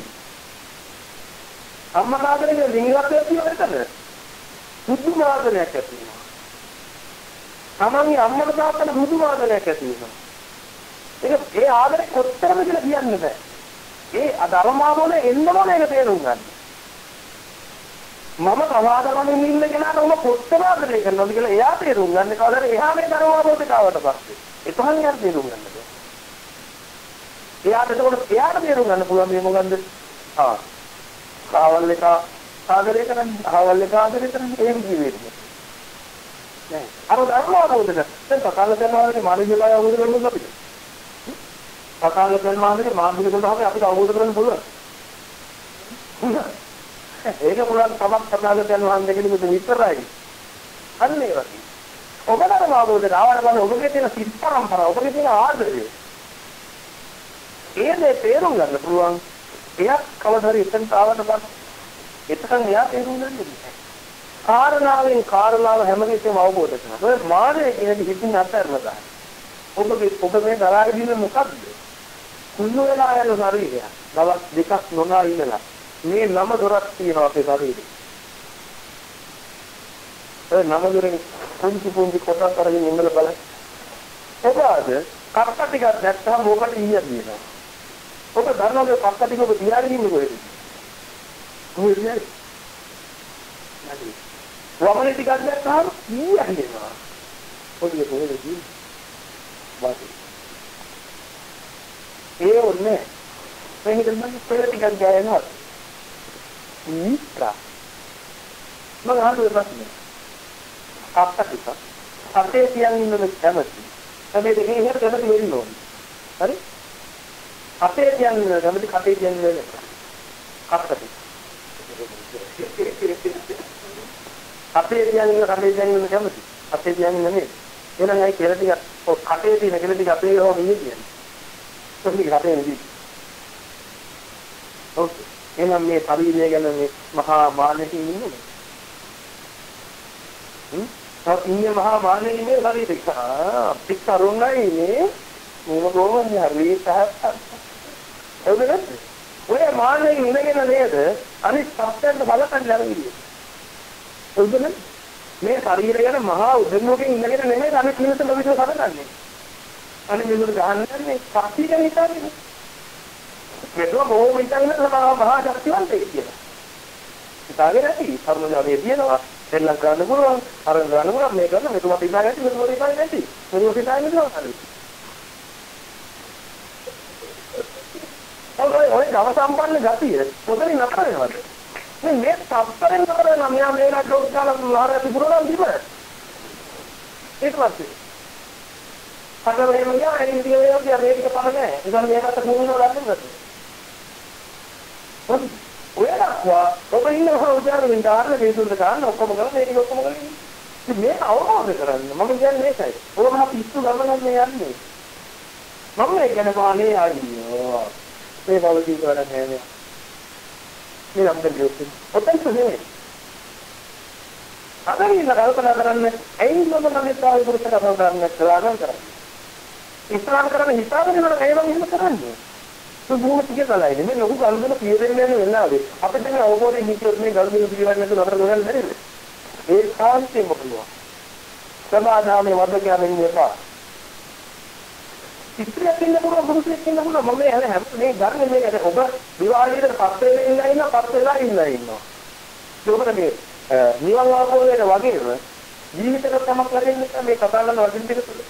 Speaker 1: අම්මා ආදරය කියන්නේ ලිංගිකත්වයට නෙවෙයි. පුදුම ආදරයක් ඇති වෙනවා. තමන්ගේ අම්මට තාත්තට පුදුම ආදරයක් ඇති වෙනවා. ඒක ඒ ආදරේ කොච්චරද කියලා කියන්න බෑ. ඒ අධර්මාවෝල එන්න ඕන ඒක තේරුම් ගන්න. මම සමාදවමින් ඉන්න කෙනාට උඹ කොච්චර ආදරේ කරනවද කියලා එයා තේරුම් ගන්න. කවදාද එහා මේ ධර්මාවෝලට ආවට පස්සේ. ඒකහන් යාර තේරුම් ගන්න බෑ. එයාට ඒකට එයාට තේරුම් ගන්න පුළුවන් මේ මොකන්ද? ආ. කාවල් එක ආදරේ කරන්නේ, ආවල් එක ආදරේ කරන්නේ එහෙම කියෙන්නේ. නෑ. අර ධර්මාවෝලද දැන් කතාල කරනවානේ මානසිකව අවබෝධ කරගන්න අපිට. කතාල කරනවානේ මානසික දහම අපිට අවබෝධ කරගන්න පුළුවන්. ඒක පුළුවන් තමක් කතාල කරනවා දෙකෙනෙක් විතරයි. අන්න ඒ වගේ. ඔබට අවබෝධ ආවම බලන්න ඔබගේ තියෙන සිත් පරම්පරාව, ඔබගේ තියෙන ආදරය. ඒ දේ තේරුම් ගන්න පුළුවන්. එයා කවදා හරි එතනට ආවට බලන්න. එතකන් එයා තේරුම් ගන්න ඕනේ. කාරණාවෙන් කාරණාව හැම කෙනෙක්ම අවබෝධ කරගන්න. ඔය මානෙ කියන හිතින් අත්හැරලා දාන්න. ඔබගේ ඔබ මේ දරාගෙන ඉන්නේ මොකද්ද? කුණු වෙලා යන ශරීරය. දවස් දෙකක් නොනා ඉන්නලා. මේ නම දොරක් තියෙනවා අපේ ශරීරේ. ඒ නම දොරෙන් පුංචි පුංචි කොටස් අරගෙන ඉන්නල බලන්න. එදාද කක්ක ටිකක් දැක්කම මොකට ඊයක් දිනවා. ඔබ දරනගේ කක්ක ටික ඔබ තියාගෙන ඉන්නේ කොහෙද? කොහෙද? නැති. වමනේ ටිකක් දැක්කම ඊයක් දිනවා. පොඩි කොහෙද තියෙන්නේ? වාසි. ඒ ඔන්නේ මේ හිතෙන් මම පෙර ටිකක් ගෑනවා. නිත්‍රා මම අහන්නේ ප්‍රශ්නේ අප්පටික අපේ තියන් ඉන්න කැමති හැබැයි දෙකේ ඉහළ කැමති වෙන්න ඕනේ හරි අපේ තියන් ඉන්න කැමති කටේ තියන් ඉන්න අප්පටි අපේ තියන් ඉන්න කටේ තියන් ඉන්න කැමති අපේ කියන්නේ නෙමෙයි. එහෙනම් අය කියලා ටික ඔය කටේ තියෙන කියලා ටික අපේ ගාව ඉන්නේ කියන්නේ. කොහොමද කටේ නෙදී? ඔව්. එහෙනම් මේ ශරීරය ගැන මේ මහා මානෙකින් ඉන්නවද? හ්ම්? තව ඉන්නේ මහා මානෙකින් ඉන්නේ ශරීරෙක. ආ අපිට කරුණයි නේ. මොන කොහොමද හරියට එවනේ? ඔය මානෙකින් ඉඳගෙන නේද අනිත් සත්‍යයන්ට බලකන් ළඟිදී. එවනේ? මේ ශරීරය ගැන මහා උදෙන්වකින් ඉඳගෙන නෙමෙයි අනිත් මිනිස්සු ලොවිසෝ කරන්නේ. අනිත් මිනිස්සු ගහන්නේ මේ ශක්තිය ගැන හිතන්නේ. මේක බොහොම හිතන්නේ මහා මහා ශක්තිවන්තයෙක් කියලා. හිතාගෙන ඇති කර්මජාලයේ තියෙනවා දෙල්ලම් කරන්න පුළුවන් අරන් ගන්න පුළුවන් මේ කරන මෙතුමා හිතාගෙන ඇති මෙතුමා හිතාගෙන ඇති මෙතුමා හිතාගෙන ඉන්නවා. ඔය ඔය ගව සම්පන්න ගතිය මොකද නතර වෙනවද? මේ මේ සම්පරෙන් නතර වෙනවා මෙයා මේලා ඩොක් ගාලා ලහරය තිබුණා නම් ඉවරයි. ඊට පස්සේ හතර වෙනම ගියා ඒ ඉතින් ඒ වගේ මේක පණ නැහැ. ඒකම මේකට කුණුන ගන්න බෑ. ඔය ඔයලා ඔබ ඉන්න හොජාරින් දාන්න මේසුන්ද ගන්න ඔක්කොම ගන්න මේක ඔක්කොම ගන්න. ඉතින් මේක අවබෝධ කරගන්න මම කියන්නේ මේකයි. ඔබ මහ පිස්සු ගමනක් මේ යන්නේ. මම මේ කියන්නේ පානේ ආදියෝ. මේ බලදී කරන්නේ නෑ. මේ නම් දෙන්නේ. ඔතෙන් තුනේ. අදින්න කල්පනා කරන්න ඇයි මම නම් තායි පුරුෂ කතා කරන්නේ කියලා නම් කරන්නේ. ඉස්ලාම් කරන්නේ හිතාගෙන නේද ඒ වගේ එහෙම කරන්නේ. සුදුම ටික කලයි මේ ලොකු ගල්ගෙන පියෙන්නේ වෙනවාද අපිට මේ අවබෝධයෙන් හිතුවොත් මේ ගල්ගෙන පියවන්නේ නැතුව නතර කරගන්න බැරිද ඒ කාන්තේ මොකද සමාධාමයේ වර්ධ කියන්නේ එපා ඉස්ත්‍රියක් ඉන්න පුළුවන් පුරුෂයෙක් ඉන්න පුළුවන් මම මේ හැම මේ ගන්න මේක ඔබ විවාහයේට පස්සේ ඉන්න ඉන්න පස්සේලා ඉන්න ඉන්නවා ඒකට මේ නිවන් අවබෝධයට වගේම ජීවිතේ තමක් කරන්නේ මේ කතා කරන වචන ටික තුළ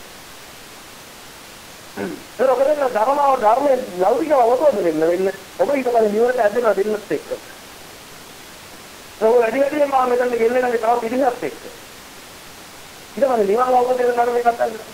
Speaker 1: ඒක ඔකෙන් ධර්මව ධර්මයේ ලෞකිකව අවබෝධ වෙන්න වෙන්න ඔබ ඊට පස්සේ නිවනට ඇදෙනවා දෙන්නත් එක්ක. ඒක වැඩි වැඩියෙන් මම මෙතන ගෙල්ලේ නැහැ තව පිළිසත් එක්ක. ඊට පස්සේ නිවන් අවබෝධ කරගන්න මේ කතා කරනවා.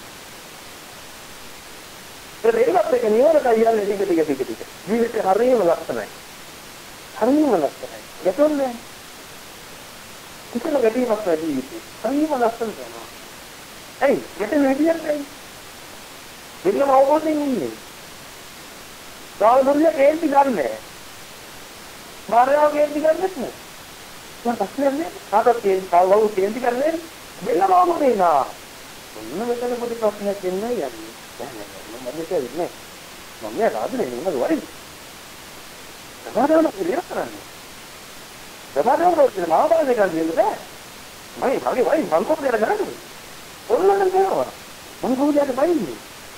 Speaker 1: ඒ දෙන්නත් එක්ක නිවනට යන්නේ ටික ටික ටික ටික. ජීවිතේ හරියම ලක්ෂණයි. හරියම ලක්ෂණයි. ගැටුන්නේ. කිසිම ගැටීමක් නැහැ ජීවිතේ. හරියම ලක්ෂණ වෙනවා. ඇයි? ගැටෙන්නේ නැතිවන්නේ. දෙන්නම අවබෝධයෙන් ඉන්නේ. සාවුරුලිය කේන්ති ගන්නෑ. මාර්යාව කේන්ති ගන්නෙත් නෑ. මම පස්සේ කාටවත් කේන්ති සාවුරු කේන්ති ගන්නේ දෙන්නම අවබෝධයෙන් නා. මොන මෙතන පොඩි ප්‍රශ්නයක් එන්නේ යන්නේ. මම මම කියන්නේ මම මේ රාජනේ නේද වරින්. සමාදාන පිළිවෙල කරන්නේ. සමාදාන කරන්නේ මාබාලේ කියන්නේ බෑ. මම මගේ වරින් මං කොහොමද කරන්නේ? ඔන්නනම් කියනවා. මං කොහොමද බයින්නේ?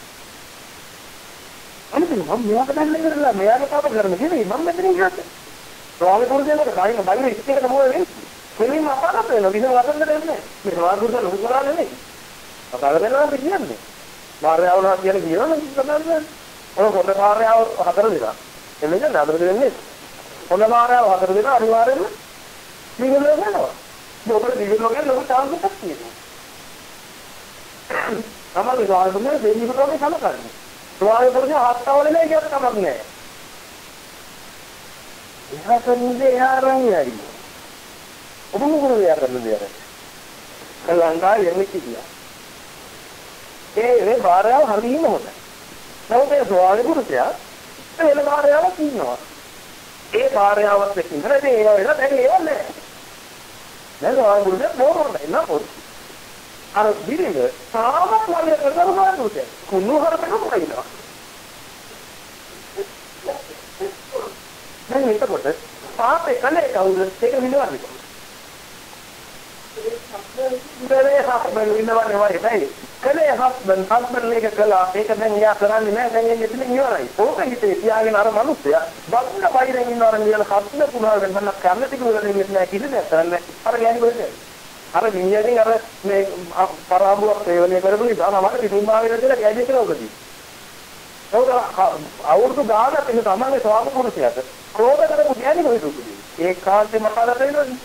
Speaker 1: අනිත් මම මෙයාට දැන්න ඉවරලා මෙයාට කතා කරන්න නෙමෙයි මම මෙතන ඉන්නේ. ස්වාමි පුරුෂයන්ට කයින් බයින ඉස්සෙකට මොකද වෙන්නේ? කෙලින්ම අපරාධ වෙනවා විස වරන්න දෙන්නේ. මේ ස්වාමි පුරුෂයන් ලොකු කරන්නේ නෙමෙයි. කතා කරනවා කියන්නේ. මාර්යාවලා කියන කියනවා නේද? ඔය හොඳ මාර්යාව හතර දෙනා. එන්නේ නේද? හතර දෙන්නේ. හොඳ මාර්යාව හතර දෙනා අනිවාර්යෙන්ම නිගල වෙනවා. මොකද නිගල වගේ ලොකු chance එකක් තියෙනවා. තමයි ස්වාමි පුරුෂයන් දෙන්නේ කොහොමද සලකන්නේ? ස්වාමි පුරුෂය හත්වල නේ කියන්න කමක් නැහැ. එහා කන්නේ එහා රංගයයි. ඔබ මොකද එහා කරන්නේ අර? ලංකාවේ යන්නේ කියලා. ඒ මේ භාර්යාව හරියම හොඳයි. නමුත් ඒ ස්වාමි පුරුෂයා වෙන භාර්යාවක් ඉන්නවා. ඒ භාර්යාවත් එක්ක ඉඳලා ඉතින් ඒව වෙලා දැන් ඒව නැහැ. දැන් ස්වාමි පුරුෂයා බොරොන්නේ නෑ. අර බිරිඳ සාමත් වගේ කරනවා නේද? කුණු හරපෙක කොයිනවා. දැන් එතකොට පාපේ කලේ කවුද ඒක විඳවන්නේ? බැලේ හස්බන්ඩ් විඳවන්නේ වයි. කලේ හස්බන්ඩ් හස්බන්ඩ් එක කළා ඒක දැන් යා කරන්නේ නැහැ දැන් එන්නේ ඉතින් ඉවරයි. ඕක හිතේ තියාගෙන අර මිනිස්සයා බක්න බයිරෙන් ඉන්නවරන් කියලා හස්බන්ඩ් පුරාගෙන මම කන්න ටික වලින් ඉන්නේ නැහැ කිසි දෙයක් කරන්නේ. අර ගෑණි කොහෙද? අර මිනිහගෙන් අර මේ පරාඹුවක් සේවනය කරපු නිසා මම පිටුම්බාවෙන් කියලා කැජේ කියලා උකදී. ඒක අවුරුදු ගානක් ඉන්න තමන්ගේ ස්වාමි පුරුෂයාට ක්‍රෝධ කරපු ගෑණි කොහෙද උකදී? ඒ කාන්තේ මහාලට වෙනවනේ.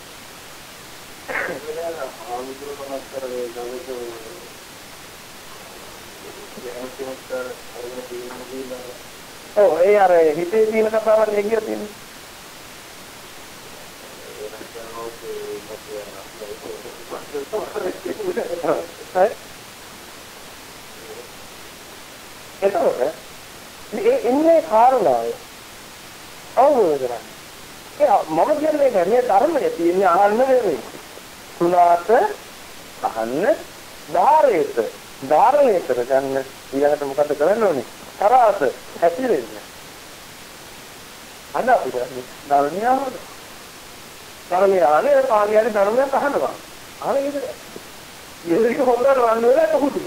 Speaker 1: ඔව් ඒ අර හිතේ තියෙන කතාවක් නේ කියලා තියෙන්නේ. එතකොට මේ ඉන්නේ කාරණාව අවබෝධ කරගන්න. ඒ මම කියන්නේ මේ ධර්මයේ තියෙන අහන්න නෙවෙයි. සුණාත අහන්න ධාරේත ධාරණය කරගන්න ඊළඟට මොකද කරන්න ඕනේ? කරාත හැසිරෙන්න. අන්න අපිට ධර්මයවද? ධර්මය අනේ කාර්යයේ ධර්මයක් අහනවා. අහන්නේ ඒක. ඒක හොඳට වන්න වෙලා කොහොමද?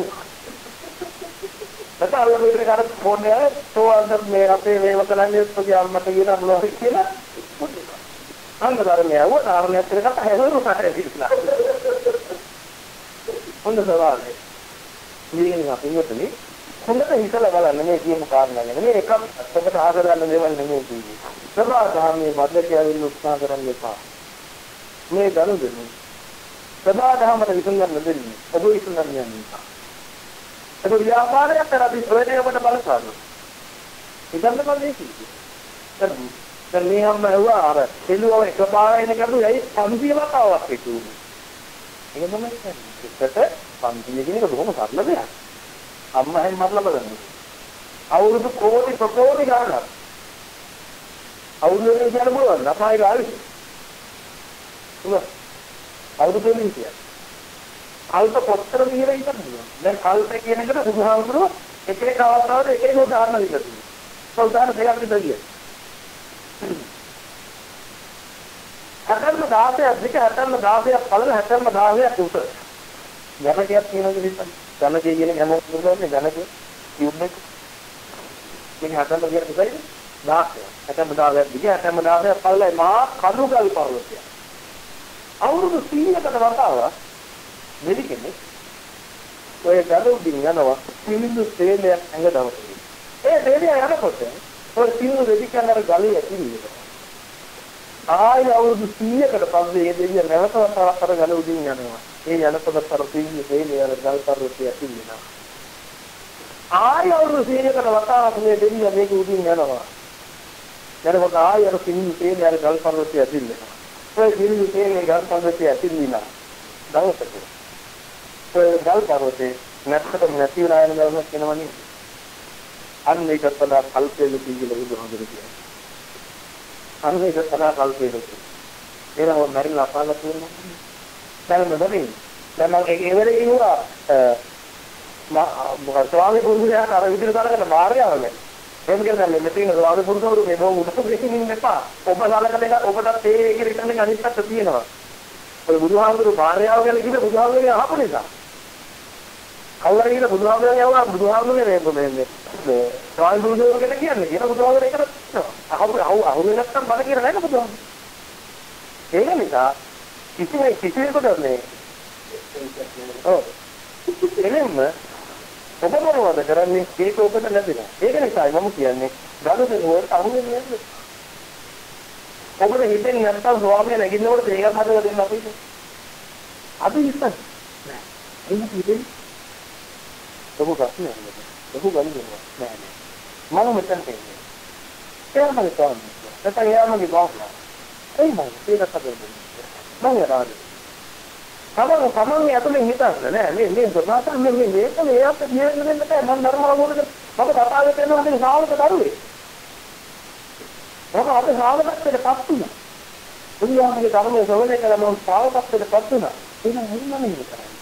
Speaker 1: නැත්නම් අල්ල මෙතන කරත් ෆෝන් එකේ තෝවන්ද මේ අපේ මේව කරන්නේ ඔගේ අම්මට කියන මොනවද කියලා අන්න ධර්මය ආව ධර්මයක් එක්ක හැදෙරුණා කියලා. හොඳ සවාලේ. මේකෙන් අපි මෙතන හොඳට හිතලා බලන්න මේ කියන කාරණා ගැන. මේ එකක් අපකට ආස ගන්න දේවල් නෙමෙයි කියන්නේ. සබා ධර්මයේ මැදට උත්සාහ කරන්න එපා. මේ ගනුදෙනු සබා ධර්මයට විසඳන්න දෙන්නේ. ඔබ විසඳන්න යන්නේ. ඒක ව්‍යාපාරයක් කරලා ප්‍රවේදයකට බලපාන. ඉතින් මොකද කියන්නේ? දැන් මේ හැම ඇහුවා අර එළුව එකපාරයින් කරලා ඇයි පන්තිය වතාවක් හිතුනේ. ඒක තමයි කියන්නේ. පන්තිය කියන එක බොහොම සරල දෙයක්. අම්මා හැම මරලා බලන්න. අවුරුදු කෝටි ප්‍රකෝටි ගානක්. අවුරුදු වලින් කියන්න පුළුවන්. අපහාය ගාවි. තුන. අවුරුදු වලින් කියන්නේ. කල්ප කොච්චර විහිර ඉන්නද? දැන් කල්ප කියන එකට සුභාවුරුව එක එක අවස්ථාවල එක එක උදාහරණ දීලා තියෙනවා. ඒ උදාහරණ දෙකක් විතර කියන්න. හතරම දහසක් දෙක හතරම දහසක් පළල හතරම දහසක් උස. ගණකයක් කියනද විතර. ගණකය කියන හැමෝම දුන්නේ ගණකය කියුම්නේ. මේ හතරම කියන උසයිද? දහසක්. හතරම දහසක් දිග හතරම දහසක් පළලයි මහා කඳුගල් පර්වතය. අවුරුදු සීයකට වතාවක් දෙවි කෙනෙක් ඔය ගරුඩින් යනවා සිනිඳු තේලයක් ඇඟ දවසේ. ඒ තේලිය යනකොට ඔය සිනිඳු දෙවි කනර ගලේ ඇතිරියට. ආය අවුරුදු සීයකට පස්සේ ඒ දෙවිය නැවත වතාවක් අර ගල උඩින් යනවා. ඒ යනකොට අර සිනිඳු තේලිය අර ගල් පර්වතය ඇතිරිනවා. ආය අවුරුදු සීයකට වතාවක් මේ දෙවිය මේක උඩින් යනවා. යනකොට ආය අර සිනිඳු තේලිය අර ගල් පර්වතය ඇතිරිනවා. ඔය සිනිඳු තේලිය ගල් පර්වතය ඇතිරිනා දවසට ගල් පර්වතේ නැත්තම් නැති වෙලා යන දවසක් වෙනවනේ. අන්න ඒකත් තමයි කල්පයේ කියලා බුදුහාමුදුරුවෝ කියන්නේ. අන්න ඒකත් තමයි කල්පයේ. ඒනම මරිලා අපාගත වෙනවා. දැන් මොකද? දැන් මම ඒ වෙලේ කිව්වා මා ස්වාමි පුරුෂයාට අර විදිහට කරගෙන මාර්යාවනේ. එහෙම කියලා දැන් මෙතන ස්වාමි පුරුෂවරු මේ බොහොම උඩට දෙකින් ඉන්න එපා. ඔබ සාලකල එක ඔබට ඒ එක ඉතින් අනිත් පැත්ත තියෙනවා. ඔය බුදුහාමුදුරු මාර්යාව ගැන කිව්ව බුදුහාමුදුරුවෝ අහපු නිසා. කවුරුහරි කියලා බුදුහාමුදුරුවෝ යවුවා බුදුහාමුදුරුවෝ මේ මේ මේ ස්වාමි පුරුෂයෝ ගැන කියන්නේ. ඒක බුදුහාමුදුරුවෝ ඒකට අහු අහු අහු නැත්තම් බල කියලා නැහැ බුදුහාමුදුරුවෝ. ඒක නිසා කිසිම කිසිවෙකුට මේ ඔව් එලෙම ඔබ මොනවද කරන්නේ ඒක ඔබට නැදිලා. ඒක නිසායි මම කියන්නේ ගනුදෙනුවට අහු වෙන්නේ නැහැ. ඔබට හිතෙන්නේ නැත්තම් ස්වාමියා නැගින්නකොට තේකක් හදලා දෙන්න අපිට. අපි හිතන්නේ නෑ. ඒක හිතෙන්නේ ඔබ ප්‍රශ්නයක් නේද? ඔබ ගනුදෙනුව නෑ නෑ. මම මෙතන තියෙන්නේ. එයාම ස්වාමී. නැත්නම් එයාමගේ බාස්ලා. එයි මම තේකක් හදලා දෙන්න. මම යනවා. තමන් තමන්ගේ ඇතුලෙන් හිතන්න නෑ මේ මේ ප්‍රමාතන් මේ මේ මේක මේකට ජීවත් වෙන්න බෑ මම ධර්ම අවබෝධ මම කතා කරනවා මේ ශාවක දරුවේ. මොකද අපේ ශාවකත්වයට පත් වුණා. බුදුහාමගේ ධර්මයේ ශ්‍රවණය කළා මම ශාවකත්වයට පත් වුණා. ඒක නෙමෙයි මම කරන්නේ.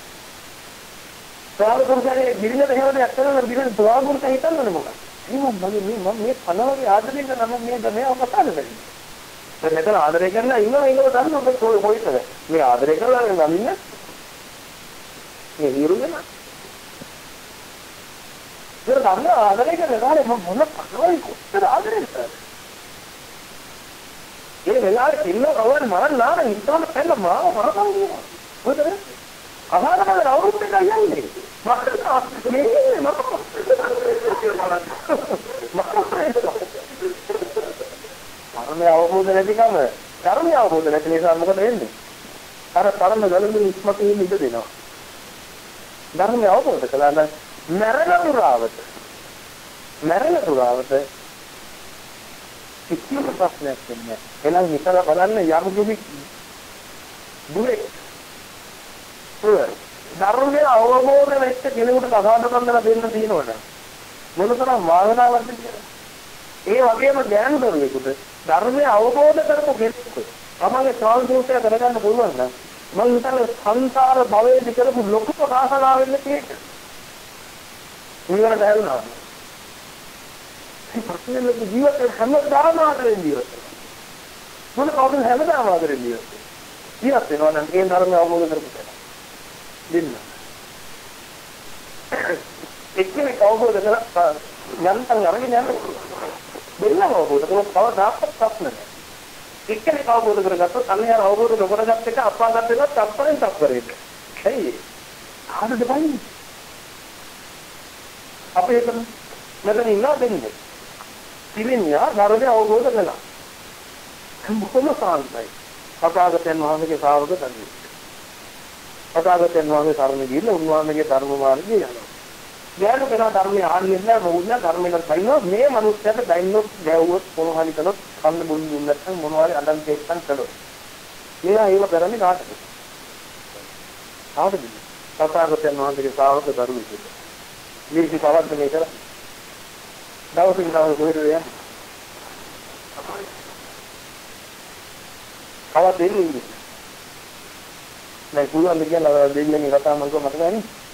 Speaker 1: ශාවකයන්ගේ ගිරින දෙහෙවදයක් කරනවා ගිරින ස්වාගුරුත හිතන්නනේ මොකක්ද? මේ මම මේ මම මේ කනවගේ ආදරයෙන් කරන මම මේ මේ කතා කරන්නේ. දැන් මෙතන ආදරය කරලා ඉන්නවා ඉන්නව තමයි ඔබ කොයිද මේ ආදරය කරලා නමින්න මේ හිරුගෙන ඒක තමයි ආදරය කරලා ගානේ මම මොන පරවයි කොච්චර ආදරය කරා ඒ වෙලාවේ ඉන්න කවදාවත් මරන්න නාන ඉතන පෙන්න මාව මරපන් කියනවා මොකද අහාරම අවුරුද්ද දෙකක් යන්නේ මම මේ මම ධර්මය අවබෝධ නැතිකම ධර්මය අවබෝධ නැති නිසා මොකද වෙන්නේ? අර තරම ගලමින් ඉස්මතු වෙන්න ඉඩ දෙනවා. ධර්මය අවබෝධ කළා නම් මරණ දුරාවත මරණ දුරාවත කිසිම ප්‍රශ්නයක් නැහැ. එනම් හිතලා බලන්න යම් කිසි දුරේ ධර්මයේ අවබෝධ වෙච්ච කෙනෙකුට කතාවට බඳලා දෙන්න තියෙනවනේ. මොනතරම් වාසනාවක්ද කියලා. ඒ වගේම ඥාන දරුවෙකුට ධර්මයේ අවබෝධ කරපු කෙනෙකුට තමන්ගේ ශ්‍රාවකත්වය කරගන්න පුළුවන් නම් මම හිතන්නේ සංසාර භවයේදී කරපු ලොකු ප්‍රකාශනාව වෙන්න තියෙන්නේ. ඊවල දැල්නවා. ප්‍රශ්නේ ජීවිතේ හැමදාම ආදරෙන් ජීවත් වෙනවා. මොන කවුරුන් හැමදාම ආදරෙන් ජීවත් වෙනවා. ජීවත් වෙනවා නම් ඒ ධර්මය අවබෝධ කරගන්න. දෙන්න. එක්කෙනෙක් අවබෝධ කරලා යන්තම් අරගෙන යන්න දෙන්න අවබෝධ කරලා තව දාපත් ප්‍රශ්න නැහැ. එක්කෙනෙක් අවබෝධ කරගත්තොත් අන්න යාර අවබෝධ නොකරගත්ත එක අපාගත වෙනවා තප්පරෙන් තප්පරෙට. ඇයි? කාටද බයි? අපේ එතන මෙතන ඉන්නවා දෙන්නේ. තිලින්යා ධර්මය අවබෝධ කළා. මොකද සාන්තයි. අපාගතයන් වහන්සේගේ ශ්‍රාවක තනියි. අපාගතයන් වහන්සේ ධර්ම ගිහිල්ලා උන්වහන්සේගේ ධර්ම මාර්ගයේ යනවා. ඥාන කරන ධර්මයේ ආන්නේ නැහැ මොකුත් නැහැ ධර්මයෙන් බයිනවා මේ මනුස්සයාට බයින්නොත් ගැවුවොත් මොනවාරි කළොත් කන්න බොන්න දුන්න නැත්නම් මොනවාරි අඳන් තේක්කන් කළොත් මේවා ඒව කරන්නේ කාටද? කාටද? අපාගතයන් වහන්සේගේ ශ්‍රාවක දරුවෙක්. මේක තවත් මේ කර දවසින් දවස කොහෙද යන්නේ? කවද දෙන්නේ? නෑ පුළුවන් දෙයක් නෑ දෙන්නේ කතා මම මතක නැහැ.